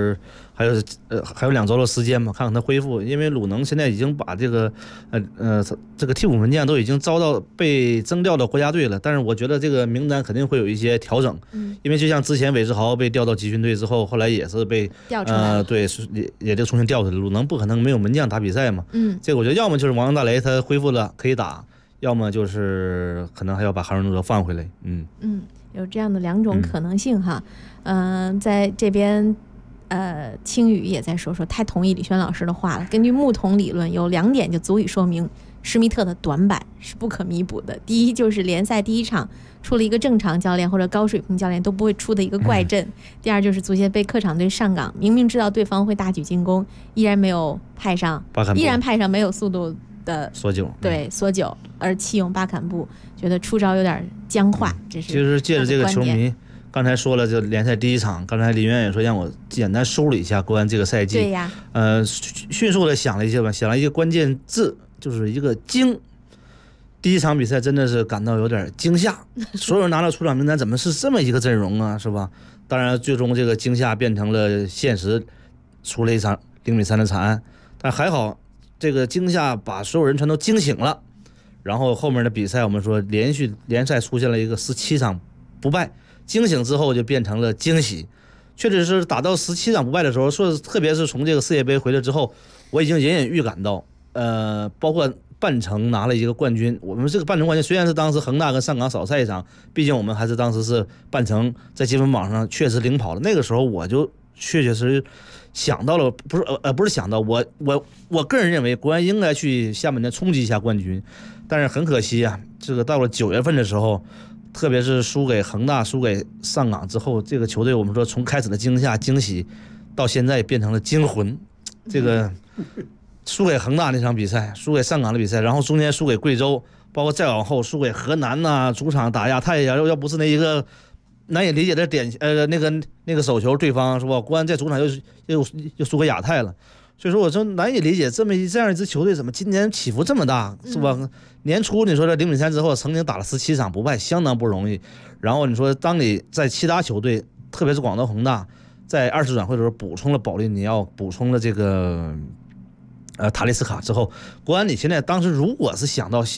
Speaker 3: 2周的时间嘛，看看他恢复。因为鲁能现在已经把这个替补门将都已经被征调到国家队了，但是我觉得这个名单肯定会有一些调整。因为就像之前韦世豪被调到集训队之后，后来也是被
Speaker 2: 调出来
Speaker 3: 对，也就重新调出来。鲁能不可能没有门将打比赛嘛。这个我觉得要么就是王大雷他恢复了可以打，要么就是可能还要把韩荣哲放回来。
Speaker 2: 有这样的两种可能性哈。在这边青宇也在说太同意李轩老师的话了。根据木桶理论，有2点就足以说明施密特的短板是不可弥补的。第一就是联赛第一场出了一个正常教练或者高水平教练都不会出的一个怪阵。第二就是足协杯客场队上港，明明知道对方会大举进攻，依然派上没有速度的索九，而弃用巴坎布，觉得出招有点僵化。这是
Speaker 3: 其实借着这个球迷刚才说了，就联赛第一场，刚才林渊也说让我简单梳理一下国安这个赛季。
Speaker 2: 对呀，
Speaker 3: 迅速的想了一个关键字，就是一个惊。第一场比赛真的是感到有点惊吓，所有人拿到出场名单，怎么是这么一个阵容啊，是吧？当然，最终这个惊吓变成了现实，出了一场0-3的惨案，但还好。这个惊吓把所有人全都惊醒了，然后后面的比赛我们说连续联赛出现了一个17场不败，惊醒之后就变成了惊喜。确实是打到17场不败的时候，特别是从这个世界杯回来之后，我已经隐隐预感到，包括半程拿了一个冠军。我们这个半程冠军虽然是当时恒大跟上港少赛一场，毕竟我们还是当时是半程在积分榜上确实领跑了。那个时候我就确实想到了，不是想到，我个人认为国安应该去下半年冲击一下冠军，但是很可惜啊，这个到了9月份的时候，特别是输给恒大、输给上港之后，这个球队我们说从开始的惊吓、惊喜，到现在变成了惊魂。这个输给恒大那场比赛，输给上港的比赛，然后中间输给贵州，包括再往后输给河南呐，主场打亚太呀，要不是那一个难以理解的那个手球，对方是吧？国安在主场又输给亚太了，所以说我说难以理解这样一支球队怎么今年起伏这么大，是吧？年初你说这0-3之后，曾经打了17场不败，相当不容易。然后你说当你在其他球队，特别是广州恒大，在2次转会的时候补充了保利尼奥，补充了这个塔利斯卡之后，国安你现在当时如果是想到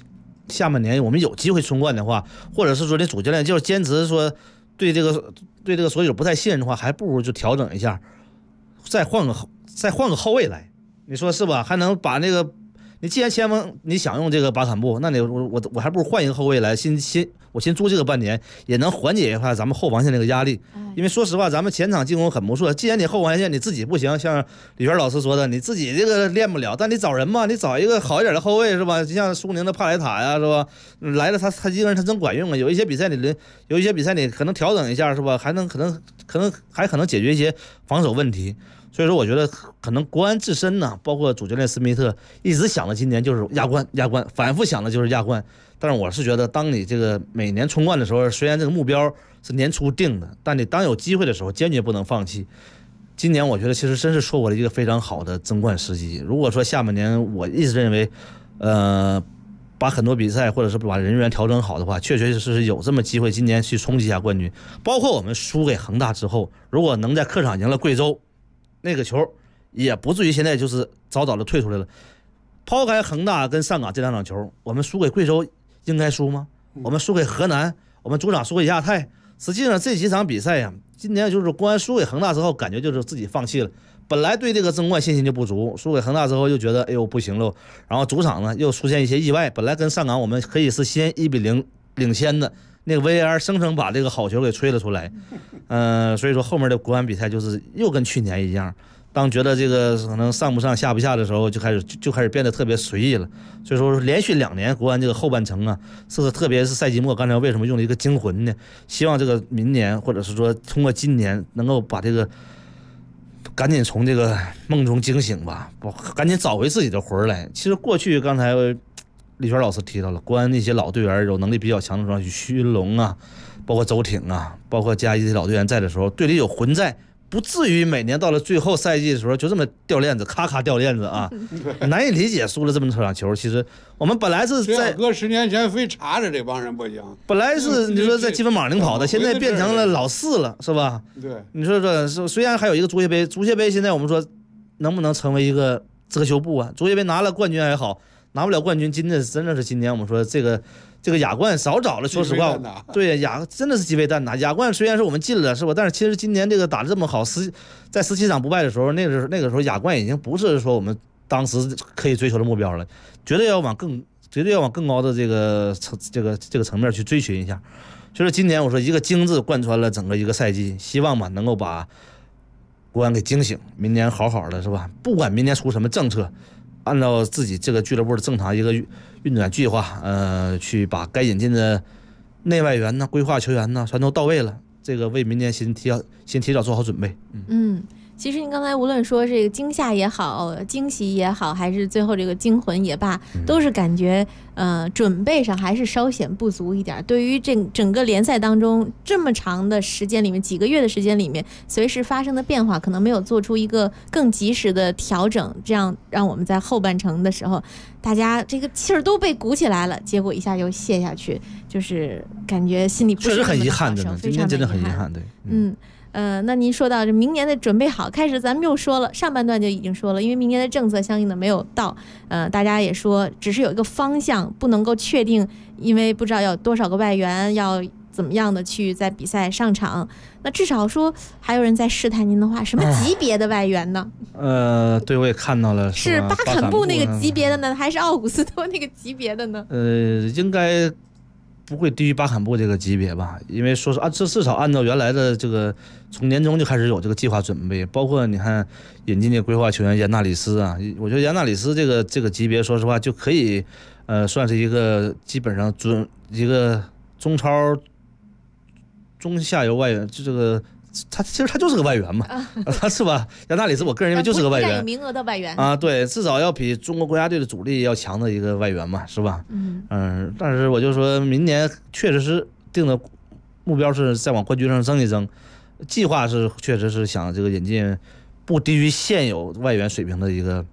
Speaker 3: 下半年我们有机会冲冠的话，或者是说这主教练就是坚持说对这个所有不太信任的话，还不如就调整一下，再换个后卫来，你说是吧？还能把那个你既然前锋你想用这个巴坎布，那你我还不如换一个后卫来，我先租这个半年，也能缓解一下咱们后防线这个压力。因为说实话，咱们前场进攻很不错，既然你后防线你自己不行，像李泉老师说的，你自己这个练不了，但你找人嘛，你找一个好一点的后卫是吧？就像苏宁的帕莱塔呀，是吧？来了他一个人他真管用啊！有一些比赛你可能调整一下是吧？可能解决一些防守问题。所以说，我觉得可能国安自身呢，包括主教练斯密特一直想的今年就是亚冠，反复想的就是亚冠。但是我是觉得，当你这个每年冲冠的时候，虽然这个目标是年初定的，但你当有机会的时候，坚决不能放弃。今年我觉得其实真是错过了一个非常好的争冠时机。如果说下半年我一直认为，把很多比赛或者是把人员调整好的话，确确实实有这么机会今年去冲击一下冠军。包括我们输给恒大之后，如果能在客场赢了贵州，那个球也不至于现在就是早的退出来了。抛开恒大跟上港这两场球，我们输给贵州应该输吗？我们输给河南，我们主场输给亚太。实际上这几场比赛呀，今年就是国安输给恒大之后，感觉就是自己放弃了。本来对这个争冠信心就不足，输给恒大之后又觉得哎呦不行了，然后主场呢又出现一些意外。本来跟上港我们可以是先1-0领先的，那个 VAR 生生把这个好球给吹了出来。所以说后面的国安比赛就是又跟去年一样。当觉得这个可能上不上下不下的时候，就开始变得特别随意了。所以说连续2年国安这个后半程啊，特别是赛季末，刚才为什么用了一个惊魂呢？希望这个明年或者是说通过今年能够把这个赶紧从这个梦中惊醒吧，赶紧找回自己的魂来。其实过去刚才李泉老师提到了，国安那些老队员有能力比较强的时候，徐云龙啊，包括周挺啊，包括加一这些老队员在的时候，队里有魂在。不至于每年到了最后赛季的时候就这么掉链子，咔掉链子啊！难以理解输了这么多场球。其实我们本来是在
Speaker 4: 搁10年前非查着这帮人不行，
Speaker 3: 本来是你说在积分榜领跑的，现在变成了老4了，是吧？
Speaker 4: 对，
Speaker 3: 你说这虽然还有一个足协杯，现在我们说能不能成为一个遮羞布啊？足协杯拿了冠军还好，拿不了冠军，真的是今年我们说这个亚冠少找了，说实话，对真的是鸡飞蛋打。亚冠虽然是我们进了，是吧？但是其实今年这个打得这么好，在17场不败的时候，那个时候亚冠已经不是说我们当时可以追求的目标了，绝对要往更高的这个层面去追寻一下。所以说今年我说一个精致贯穿了整个一个赛季，希望吧能够把国安给惊醒，明年好好的是吧？不管明年出什么政策，按照自己这个俱乐部的正常一个运转计划，去把该引进的内外援呢、规划球员呢全都到位了，这个为明年先提早做好准备。
Speaker 2: 其实您刚才无论说这个惊吓也好，惊喜也好，还是最后这个惊魂也罢，都是感觉准备上还是稍显不足一点。对于整个联赛当中这么长的时间里面，几个月的时间里面，随时发生的变化，可能没有做出一个更及时的调整，这样让我们在后半程的时候，大家这个气儿都被鼓起来了，结果一下又泄下去，就是感觉心里不是
Speaker 3: 确实很遗憾的，
Speaker 2: 今天
Speaker 3: 真的很遗憾，对，
Speaker 2: 那您说到这明年的准备好，开始咱们又说了，上半段就已经说了，因为明年的政策相应的没有到，大家也说只是有一个方向，不能够确定，因为不知道要多少个外援，要怎么样的去在比赛上场。那至少说还有人在试探您的话，什么级别的外援呢？
Speaker 3: 对，我也看到了，
Speaker 2: 是巴坎布那个级别的呢，还是奥古斯托那个级别的呢？
Speaker 3: 应该不会低于巴坎布这个级别吧，因为说是这至少按照原来的这个从年中就开始有这个计划准备，包括你看引进的规划球员严纳里斯啊，我觉得严纳里斯这个级别，说实话就可以算是一个基本上一个中超中下游外援，就这个其实他就是个外援嘛，他是吧？严纳里斯我个人认为就是个外援，
Speaker 2: 有名额的外援
Speaker 3: 啊，对，至少要比中国国家队的主力要强的一个外援嘛，是吧？但是我就说明年确实是定的目标是再往冠军上争一争，计划是确实是想这个引进不低于现有外援水平的一个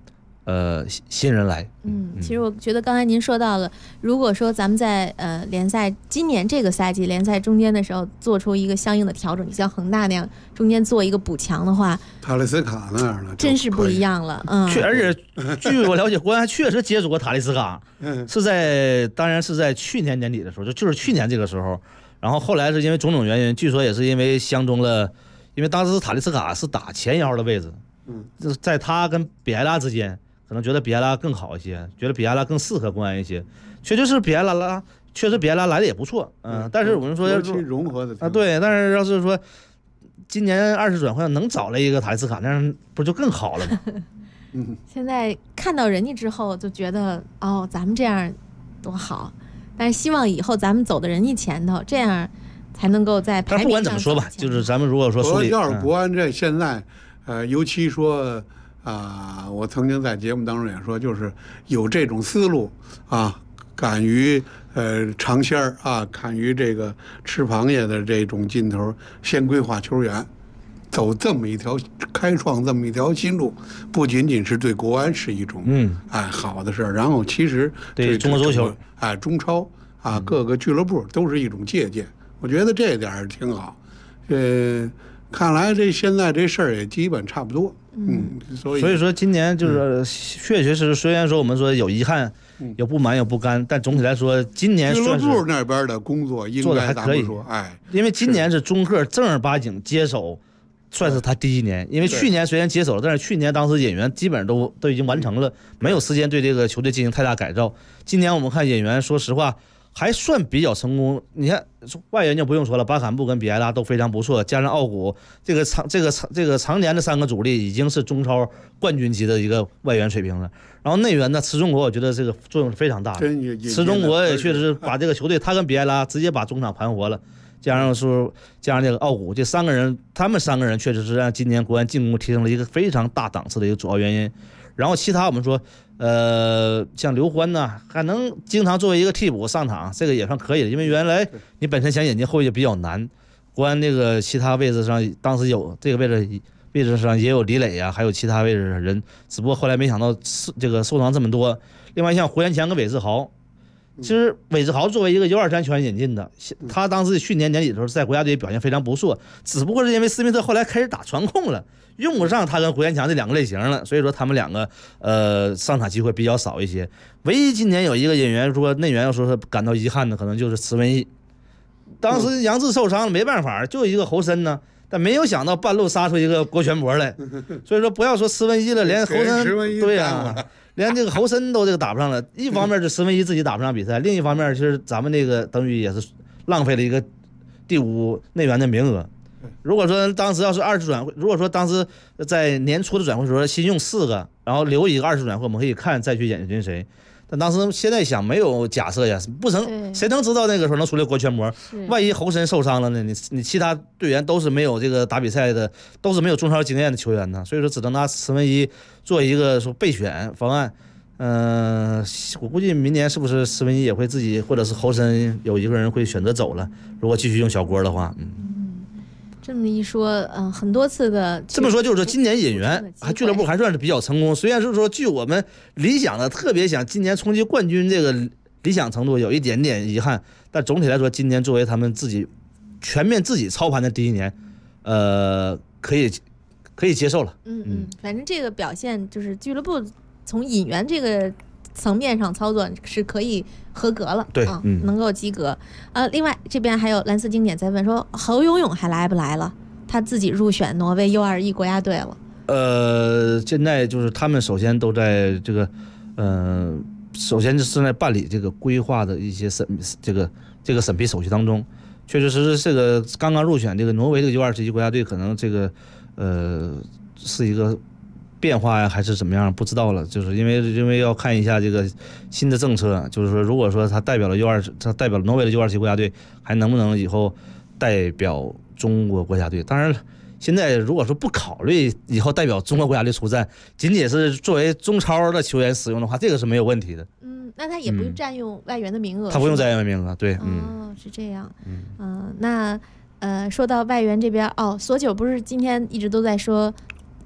Speaker 3: 新人来。
Speaker 2: 其实我觉得刚才您说到了，如果说咱们在联赛今年这个赛季联赛中间的时候做出一个相应的调整，你像恒大那样中间做一个补强的话，
Speaker 4: 塔利斯卡那样的
Speaker 2: 真是不一样了。
Speaker 3: 而且据我了解，国安确实接触过塔利斯卡，当然是在去年年底的时候，就是去年这个时候，然后后来是因为种种原因，据说也是因为相中了，因为当时塔利斯卡是打前腰的位置，就是在他跟比埃拉之间。可能觉得比埃拉更好一些，觉得比埃拉更适合国安一些，确实比埃拉来的也不错，但是我们说
Speaker 4: 融合的
Speaker 3: 对，但是要是说今年20转会能找来一个塔利斯卡，那样不就更好了吗？
Speaker 2: 现在看到人家之后就觉得咱们这样多好，但是希望以后咱们走的人家前头，这样才能够在排名上。
Speaker 3: 但不管怎么说吧，就是咱们如果说说
Speaker 4: 要是国安这现在，尤其说。我曾经在节目当中也说，就是有这种思路敢于尝鲜敢于这个吃螃蟹的这种劲头，先规划球员，走这么一条开创这么一条新路，不仅仅是对国安是一种好的事儿，然后其实
Speaker 3: 对中国足球
Speaker 4: 中超各个俱乐部都是一种借鉴，我觉得这点挺好。看来现在这事儿也基本差不多。所以
Speaker 3: 说今年就是确实是，虽然说我们说有遗憾，有不满，有不甘，但总体来说，今年
Speaker 4: 俱乐部那边的工作应该
Speaker 3: 做的还可以。因为今年是中赫正儿八经接手，算是他第一年。因为去年虽然接手了，但是去年当时演员基本上都已经完成了，没有时间对这个球队进行太大改造。今年我们看演员，说实话。还算比较成功，你看外援就不用说了，巴坎布跟比埃拉都非常不错，加上奥古这个常年的3个主力已经是中超冠军级的一个外援水平了。然后内援呢，池中国我觉得这个作用是非常大的，池中国也确实把这个球队他跟比埃拉直接把中场盘活了，加上这个奥古，这他们3个人确实是让今年国安进攻提升了一个非常大档次的一个主要原因。然后其他我们说。像刘欢呢，还能经常作为一个替补上场，这个也算可以的。因为原来你本身想引进后卫比较难，国安那个其他位置上，当时有这个位置上也有李磊还有其他位置的人，只不过后来没想到这个受伤这么多。另外像胡延强跟韦志豪，其实韦志豪作为一个U23球员引进的，他当时去年年底的时候在国家队表现非常不错，只不过是因为斯密特后来开始打传控了。用不上他跟胡延强这2个类型了，所以说他们2个上场机会比较少一些。唯一今年有一个演员说内援要说是感到遗憾的，可能就是池文义。当时杨志受伤了，没办法，就一个侯森呢，但没有想到半路杀出一个郭全博来。所以说不要说池文义了，连侯森对连这个侯森都打不上了。一方面是池文义自己打不上比赛，另一方面就是咱们那个等于也是浪费了一个第5内援的名额。如果说当时要是20转会，如果说当时在年初的转会时候新用4个，然后留一个20转会，我们可以看再去引进谁。但当时现在想没有假设呀，不成，谁能知道那个时候能出来郭全博？万一侯森受伤了呢？你其他队员都是没有这个打比赛的，都是没有中超经验的球员呢，所以说只能拿池文一做一个说备选方案。我估计明年是不是池文一也会自己，或者是侯森有一个人会选择走了？如果继续用小郭的话，
Speaker 2: 这么一说，很多次的
Speaker 3: 这么说就是说，今年引援俱乐部还算是比较成功。虽然是说，据我们理想的特别想今年冲击冠军这个理想程度有一点点遗憾，但总体来说，今年作为他们自己全面自己操盘的第一年，可以接受了。
Speaker 2: 反正这个表现就是俱乐部从引援这个层面上操作是可以合格了，
Speaker 3: 对，
Speaker 2: 能够及格。另外这边还有蓝色经典在问说，侯永永还来不来了？他自己入选挪威U21国家队了。
Speaker 3: 现在就是他们首先都在这个，首先是在办理这个规划的一些这个审批手续当中，确实是这个刚刚入选这个挪威这个U21国家队，可能这个是一个变化呀，还是怎么样？不知道了，就是因为要看一下这个新的政策，就是说，如果说他代表了他代表了挪威的U21国家队，还能不能以后代表中国国家队？当然了，现在如果说不考虑以后代表中国国家队出战，仅仅是作为中超的球员使用的话，这个是没有问题的。
Speaker 2: 那他也不用占用外援的名额。
Speaker 3: 他不用占用名额，对。
Speaker 2: 是这样。那说到外援这边，索九不是今天一直都在说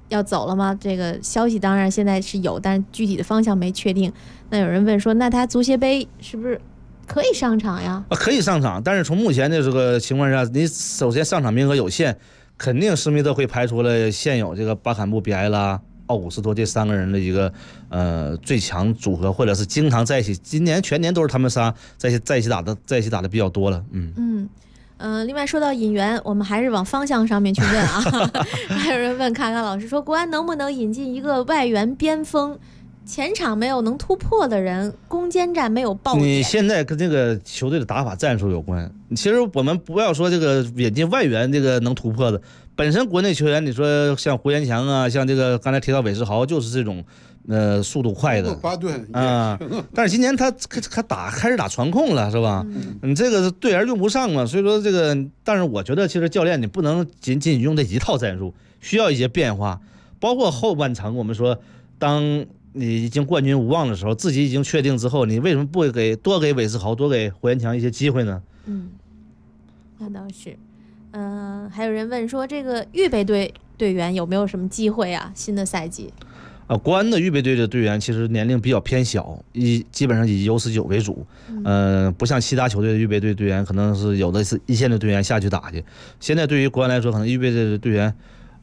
Speaker 2: 要走了吗？这个消息当然现在是有，但是具体的方向没确定。那有人问说，那他足协杯是不是可以上场呀？
Speaker 3: 可以上场，但是从目前的这个情况下，你首先上场名额有限，肯定施密特会排除了现有这个巴坎布、比埃拉、奥古斯托这3个人的一个最强组合，或者是经常在一起。今年全年都是他们仨在一起打的比较多了。
Speaker 2: 另外说到引援，我们还是往方向上面去问啊。还有人问卡卡老师说，国安能不能引进一个外援边锋？前场没有能突破的人，攻坚战没有爆点。
Speaker 3: 你现在跟这个球队的打法战术有关。其实我们不要说这个引进外援这个能突破的，本身国内球员，你说像胡延强啊，像这个刚才提到韦世豪，就是这种速度快的
Speaker 4: 巴顿
Speaker 3: 啊。但是今年他开始打传控了，是吧？你这个队员用不上嘛，所以说这个，但是我觉得其实教练你不能仅仅用这一套战术，需要一些变化，包括后半程我们说当你已经冠军无望的时候，自己已经确定之后，你为什么不多给韦世豪、多给胡延强一些机会呢？
Speaker 2: 那倒是。还有人问说，这个预备队队员有没有什么机会啊？新的赛季？
Speaker 3: 国安的预备队的队员其实年龄比较偏小，基本上以U19为主。不像其他球队的预备队队员，可能是有的是一线的队员下去打去。现在对于国安来说，可能预备队的队员，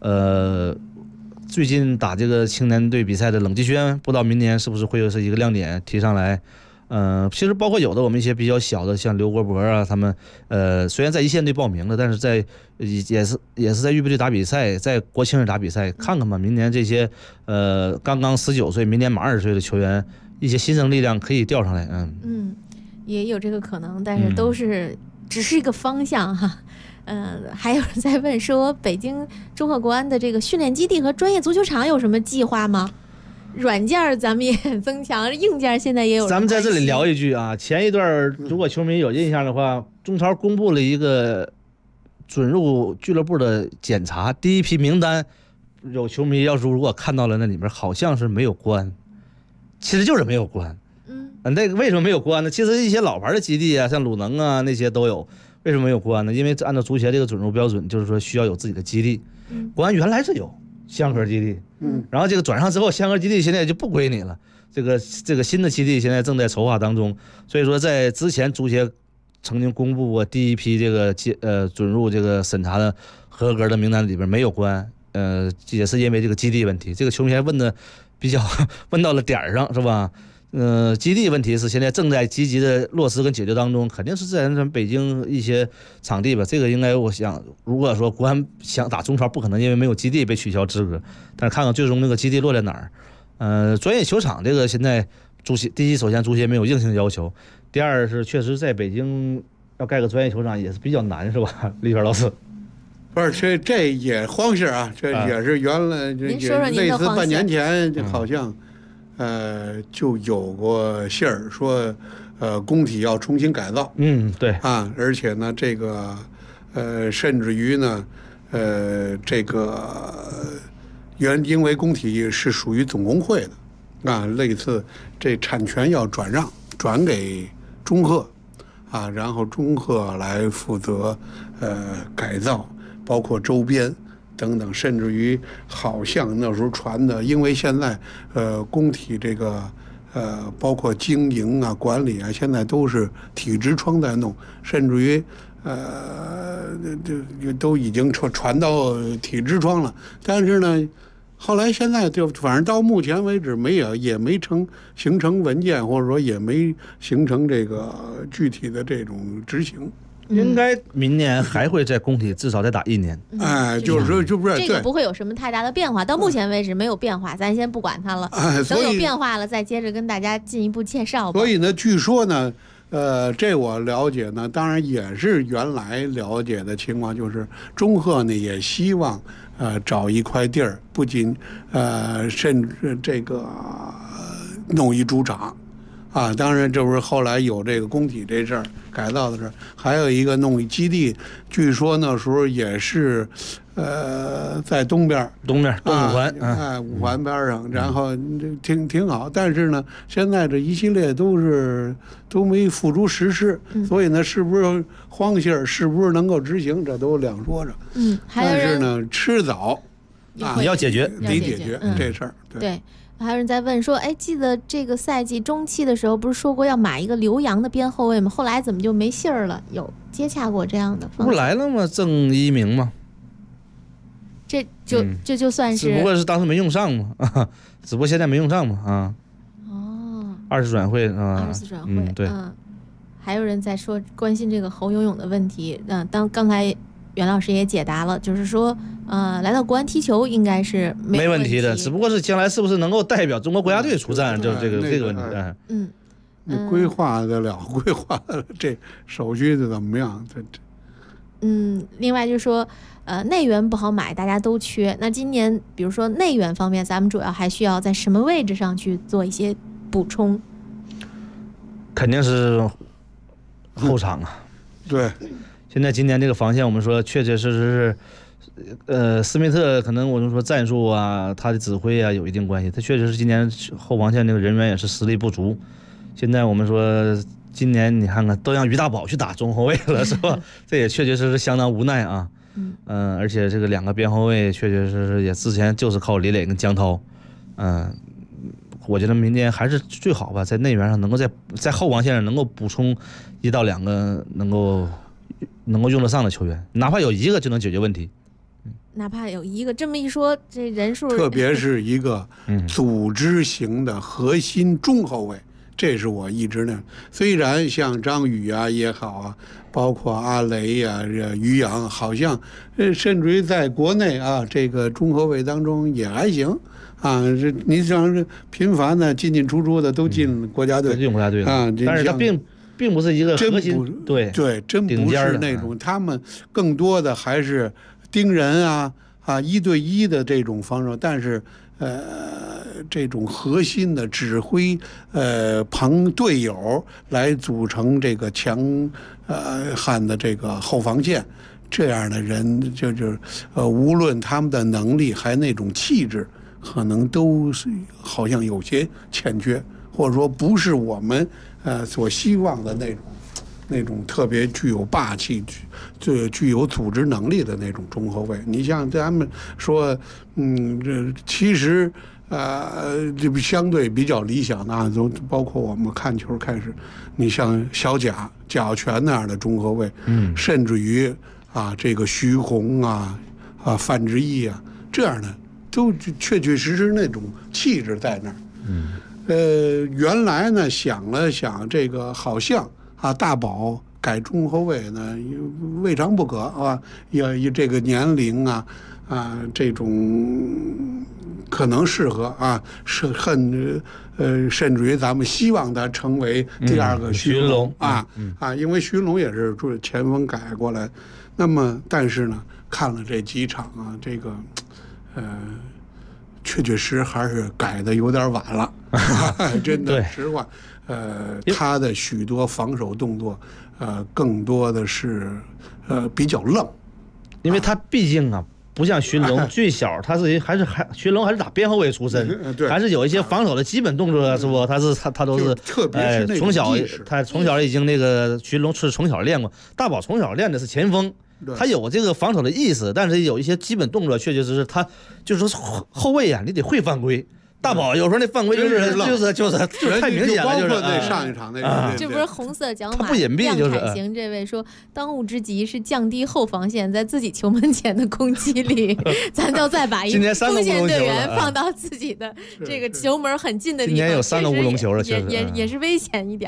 Speaker 3: 最近打这个青年队比赛的冷季轩，不知道明年是不是会是一个亮点提上来。其实包括有的我们一些比较小的，像刘国博啊，他们虽然在一线队报名了，但是也是在预备队打比赛，在国青日打比赛，看看吧，明年这些刚刚19岁，明年满20岁的球员，一些新生力量可以调上来。
Speaker 2: 也有这个可能，但是都是只是一个方向哈。还有人在问说，北京中赫国安的这个训练基地和专业足球场有什么计划吗？软件咱们也增强，硬件现在也有。
Speaker 3: 咱们在这里聊一句啊，前一段如果球迷有印象的话，中超公布了一个准入俱乐部的检查，第一批名单，有球迷要是如果看到了，那里面好像是没有国安，其实就是没有国安。那个为什么没有国安呢？其实一些老牌的基地啊，像鲁能啊那些都有。为什么没有国安呢？因为按照足协这个准入标准，就是说需要有自己的基地。国安原来是有香河基地，然后这个转上之后，香河基地现在就不归你了。这个新的基地现在正在筹划当中，所以说在之前足协曾经公布过第一批这个准入这个审查的合格的名单里边没有国安，也是因为这个基地问题。这个球迷还问的比较问到了点上，是吧？基地问题是现在正在积极的落实跟解决当中，肯定是在咱北京一些场地吧。这个应该我想，如果说国安想打中超，不可能因为没有基地被取消资格，但是看看最终那个基地落在哪儿。专业球场这个现在第一，首先足协没有硬性要求；第二是确实在北京要盖个专业球场也是比较难，是吧？李泉老师。
Speaker 4: 不是，这也慌事啊，这也是原来类似半年前好像。就有过信儿说，工体要重新改造。
Speaker 3: 对
Speaker 4: 啊，而且呢，这个甚至于呢，这个因为工体是属于总工会的，啊，类似这产权要转给中赫，啊，然后中赫来负责改造，包括周边。等等，甚至于好像那时候传的，因为现在工体这个包括经营啊、管理啊，现在都是体制窗在弄，甚至于都已经传到体制窗了。但是呢，后来现在就反正到目前为止也没形成文件，或者说也没形成这个具体的这种执行。
Speaker 3: 应该明年还会在工体至少再打1年。
Speaker 4: 就是说就不是
Speaker 2: 这个不会有什么太大的变化，到目前为止没有变化，咱先不管它了。等有变化了再接着跟大家进一步介绍吧。
Speaker 4: 所以呢，据说呢，这我了解呢，当然也是原来了解的情况，就是中赫呢也希望找一块地儿，不仅甚至这个弄一主场。啊，当然，这不是后来有这个工体这事儿改造的事儿，还有一个弄基地，据说那时候也是，在东五环，五环边上，然后挺好，但是呢，现在这一系列都没付诸实施，所以呢，是不是荒信儿，是不是能够执行，这都两说着。
Speaker 2: 但
Speaker 4: 是呢，迟早啊，
Speaker 3: 你要解决，
Speaker 4: 得解决这事儿。
Speaker 2: 对，还有人在问说，哎，记得这个赛季中期的时候，不是说过要买一个留洋的边后卫吗？后来怎么就没信儿了？有接洽过这样的方？
Speaker 3: 不来了吗？郑一鸣吗？
Speaker 2: 这就算是，
Speaker 3: 只不过是当时没用上嘛，只不过现在没用上嘛啊。
Speaker 2: 哦
Speaker 3: ，20次转会啊
Speaker 2: ，20次转会，
Speaker 3: 对。
Speaker 2: 还有人在说关心这个侯永永的问题，刚才袁老师也解答了，就是说，来到国安踢球应该是
Speaker 3: 没问题的，只不过是将来是不是能够代表中国国家队出战，就是这个问题。
Speaker 4: 你规划得了，规划这手续的怎么样？
Speaker 2: 另外就是说，内援不好买，大家都缺。那今年比如说内援方面，咱们主要还需要在什么位置上去做一些补充？
Speaker 3: 肯定是后场啊。
Speaker 4: 对，
Speaker 3: 现在今年这个防线，我们说确确实实是，斯密特可能我们说战术啊，他的指挥啊有一定关系。他确实是今年后防线这个人员也是实力不足。现在我们说今年你看看都让于大宝去打中后卫了，是吧？这也确确实实相当无奈啊。而且这个2个边后卫确确实实也之前就是靠李磊跟姜涛。我觉得明年还是最好吧，在内援上能够在后防线上能够补充1到2个能够用得上的球员，哪怕有1个就能解决问题。
Speaker 2: 哪怕有1个，这么一说，这人数
Speaker 4: 特别是一个组织型的核心中后卫，这是我一直呢。虽然像张宇啊也好啊，包括阿雷啊、于洋，好像甚至于在国内啊这个中后卫当中也还行。你像是频繁的进出的都进国家队，
Speaker 3: 进国家队啊，但是他并不是一个核心，对，
Speaker 4: 真不是那种，他们更多的还是盯人啊，1对1的这种方式，但是这种核心的指挥朋队友来组成这个强悍的这个后防线，这样的人就是无论他们的能力还那种气质。可能都是好像有些欠缺，或者说不是我们所希望的那种特别具有霸气、具有组织能力的那种中后卫。你像咱们说，这其实这相对比较理想的都包括我们看球开始，你像小贾全那样的中后卫，甚至于这个徐宏范志毅这样的。都确实那种气质在那儿。原来呢想了想，这个好像大宝改中后卫呢未尝不可啊，以这个年龄这种可能适合甚至于咱们希望他成为第2个徐云龙因为徐云龙也是前锋改过来。那么但是呢，看了这几场这个。确实还是改的有点晚了，真的实话。他的许多防守动作，更多的是比较愣，
Speaker 3: 因为他毕竟不像寻龙最小，他是寻龙还是打边后卫出身，还是有一些防守的基本动作，是不？他都是
Speaker 4: 特别是
Speaker 3: 从小已经那个寻龙是从小练过，大宝从小练的是前锋。他有这个防守的意识，但是有一些基本动作确实是他就是说后卫你得会犯规。大宝有时候那犯规就是太明显了，就是
Speaker 4: 那上一场那个，
Speaker 2: 这不是红色脚马
Speaker 3: 不隐蔽，就是
Speaker 2: 亮凯行这位说，当务之急是降低后防线在自己球门前的攻击力，咱就再把一个锋线队员放到自己的这个球门很近的地方，
Speaker 3: 今年有3个乌龙球了，
Speaker 2: 也是危险一点。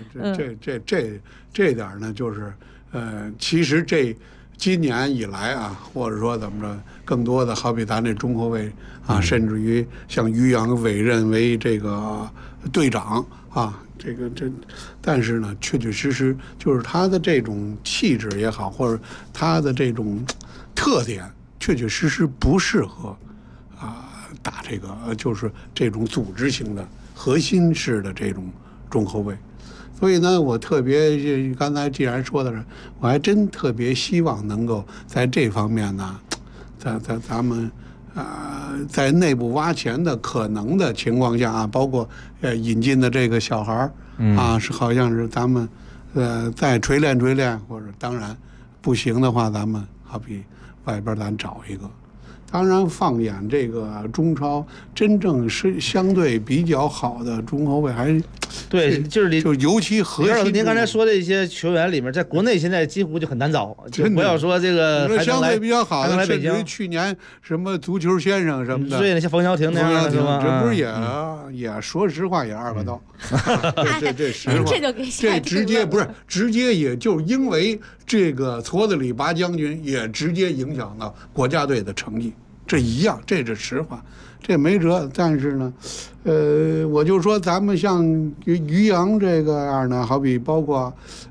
Speaker 4: 这点呢，就是其实今年以来或者说怎么着，更多的好比咱这中后卫甚至于像于洋委任为这个队长但是呢，确实就是他的这种气质也好，或者他的这种特点，确实不适合打这个就是这种组织型的核心式的这种中后卫。所以呢，我特别刚才既然说的是，我还真特别希望能够在这方面呢，咱们在内部挖潜的可能的情况下包括引进的这个小孩是好像是咱们再锤炼，或者当然不行的话，咱们好比外边咱找一个， 当然，放眼这个中超，真正是相对比较好的中后卫还是
Speaker 3: 对，就是
Speaker 4: 尤其核心。
Speaker 3: 您刚才说的一些球员里面，在国内现在几乎就很难找，就不要说这个
Speaker 4: 相对比较好的，
Speaker 3: 甚至于
Speaker 4: 去年什么足球先生什么的，
Speaker 3: 对，像冯潇霆那样的是吧？
Speaker 4: 这不是也说实话也2个刀，这实话，这直接不是直接，也就因为这个矬子里拔将军也直接影响到国家队的成绩。这一样，这是实话，这没辙。但是呢，我就说咱们像于洋这个样的，好比包括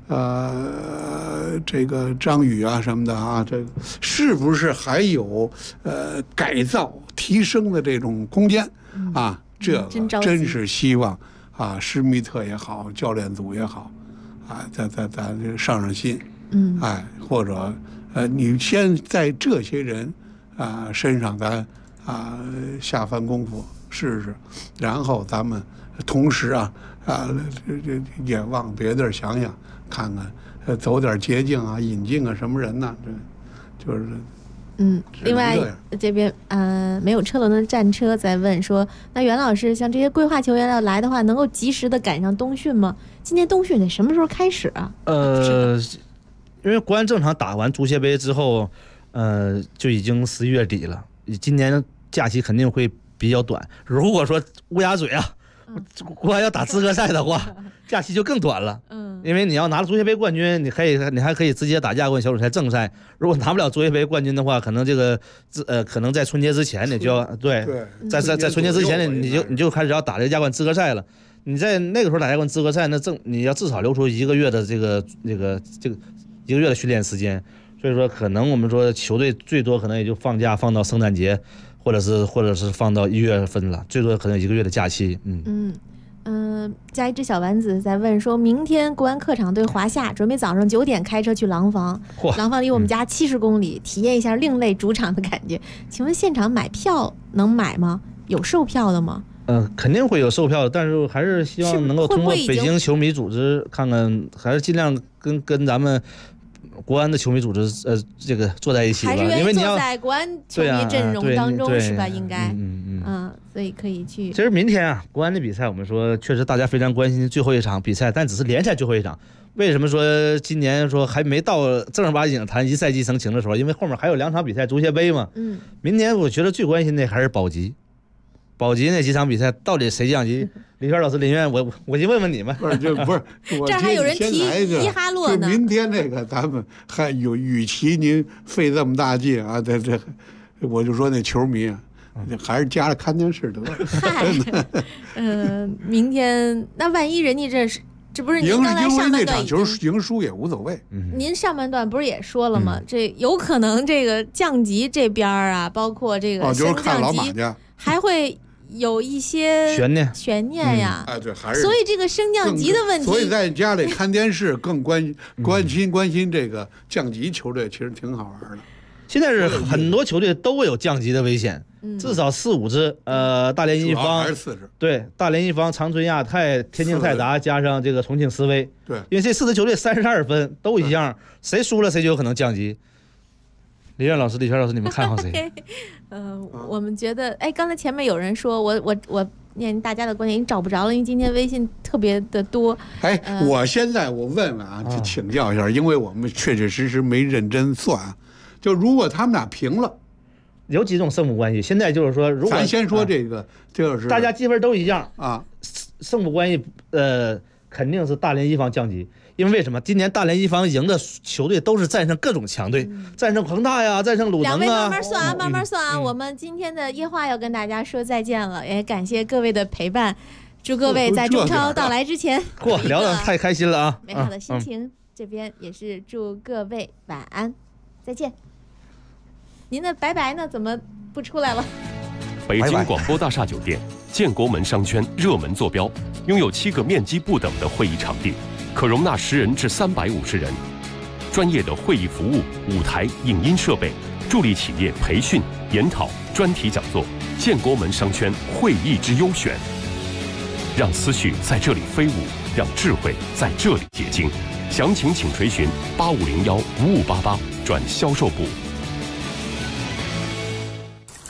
Speaker 4: 这个张宇啊什么的啊，这个是不是还有改造提升的这种空间啊？这个真是希望啊，施密特也好，教练组也好啊，咱上心，哎，或者你先在这些人身上咱下番功夫试试，然后咱们同时这也往别地儿想想，看看走点捷径啊，引进什么人呢？这就是
Speaker 2: 另外这边没有车轮的战车在问说，那袁老师像这些规划球员要来的话，能够及时的赶上冬训吗？今年冬训得什么时候开始啊？
Speaker 3: 因为国安正常打完足协杯之后。就已经11月底了，今年假期肯定会比较短。如果说乌鸦嘴啊，国安要打资格赛的话，假期就更短了。因为你要拿了足协杯冠军，你还可以直接打亚冠小组赛正赛。如果拿不了足协杯冠军的话，可能这个可能在春节之前你就要在春节之前你就开始要打这个亚冠资格赛了。你在那个时候打亚冠资格赛，你要至少留出1个月的这个1个月的训练时间。所以说，可能我们说球队最多可能也就放假放到圣诞节，或者是放到1月份了，最多可能1个月的假期。
Speaker 2: 加一只小丸子在问说，明天国安客场对华夏，准备早上9点开车去廊坊，廊坊离我们家70公里，体验一下另类主场的感觉。请问现场买票能买吗？有售票的吗？
Speaker 3: 肯定会有售票的，但是还是希望能够通过北京球迷组织看看，还是尽量跟咱们国安的球迷组织这个坐在一起吧，因为你要
Speaker 2: 在国安球迷阵容当中是吧？应该所以可以去。
Speaker 3: 其实明天国安的比赛，我们说确实大家非常关心最后一场比赛，但只是联赛最后一场。为什么说今年说还没到正儿八经谈一赛季成情的时候？因为后面还有2场比赛足协杯嘛。明年我觉得最关心的还是保级那几场比赛到底谁降级？李轩老师、林院，我就问问你们。不是，
Speaker 2: 这还有人提伊哈洛呢。
Speaker 4: 明天那个咱们还有，与其您费这么大劲啊，这我就说那球迷还是家里看电视得了。
Speaker 2: 明天那万一人家这不是您刚才上半段
Speaker 4: 那场球赢输也无所谓。
Speaker 2: 您上半段不是也说了吗？这有可能这个降级这边包括这个
Speaker 4: 就是看老马家
Speaker 2: 还会有一些悬念呀。
Speaker 4: 对，还是
Speaker 2: 所以这个升降级的问题，
Speaker 4: 所以在家里看电视更关心这个降级球队，其实挺好玩的。
Speaker 3: 现在是很多球队都有降级的危险，至少4-5支。大连一方对，大连一方、长春亚泰、天津泰达加上这个重庆斯威，
Speaker 4: 对，
Speaker 3: 因为这4支球队32分都一样，谁输了谁就有可能降级。李轩老师，你们看好谁？
Speaker 2: 我们觉得，刚才前面有人说我念大家的观点已经找不着了，因为今天微信特别的多。
Speaker 4: 我现在我问问就请教一下，因为我们确确实实没认真算就如果他们俩平了，
Speaker 3: 有几种胜负关系？现在就是说，如果
Speaker 4: 咱先说这个，就是
Speaker 3: 大家积分都一样胜负关系肯定是大连一方降级。因为什么？今年大连一方赢的球队都是战胜各种强队，战胜恒大呀，战胜鲁能啊。
Speaker 2: 两位慢慢算啊，我们今天的夜话要跟大家说再见了，也感谢各位的陪伴，祝各位在中超到来之前，
Speaker 3: 聊得太开心了啊！
Speaker 2: 美好的心情，这边也是祝各位晚安，再见。您的拜拜呢？怎么不出来了？
Speaker 6: 北京广播大厦酒店建国门商圈热门坐标，拥有7个面积不等的会议场地。可容纳10人至350人，专业的会议服务、舞台、影音设备，助力企业培训、研讨、专题讲座。建国门商圈会议之优选，让思绪在这里飞舞，让智慧在这里结晶。详情请垂询85015588转销售部。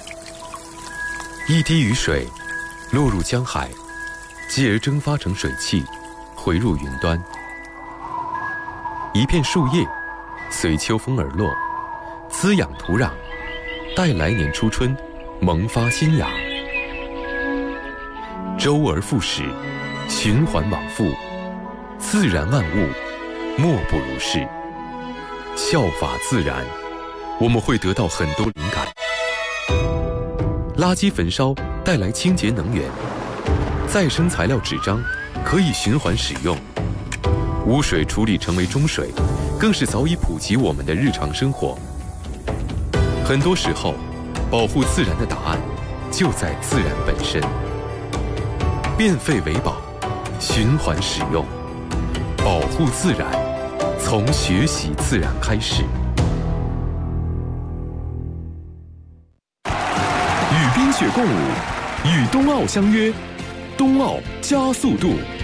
Speaker 11: 一滴雨水落入江海，继而蒸发成水汽，回入云端。一片树叶随秋风而落，滋养土壤，待来年初春萌发新芽。周而复始，循环往复，自然万物莫不如是。效法自然，我们会得到很多灵感。垃圾焚烧带来清洁能源，再生材料纸张可以循环使用，污水处理成为中水，更是早已普及我们的日常生活。很多时候，保护自然的答案就在自然本身。变废为宝，循环使用，保护自然，从学习自然开始。
Speaker 6: 与冰雪共舞，与冬奥相约，冬奥加速度。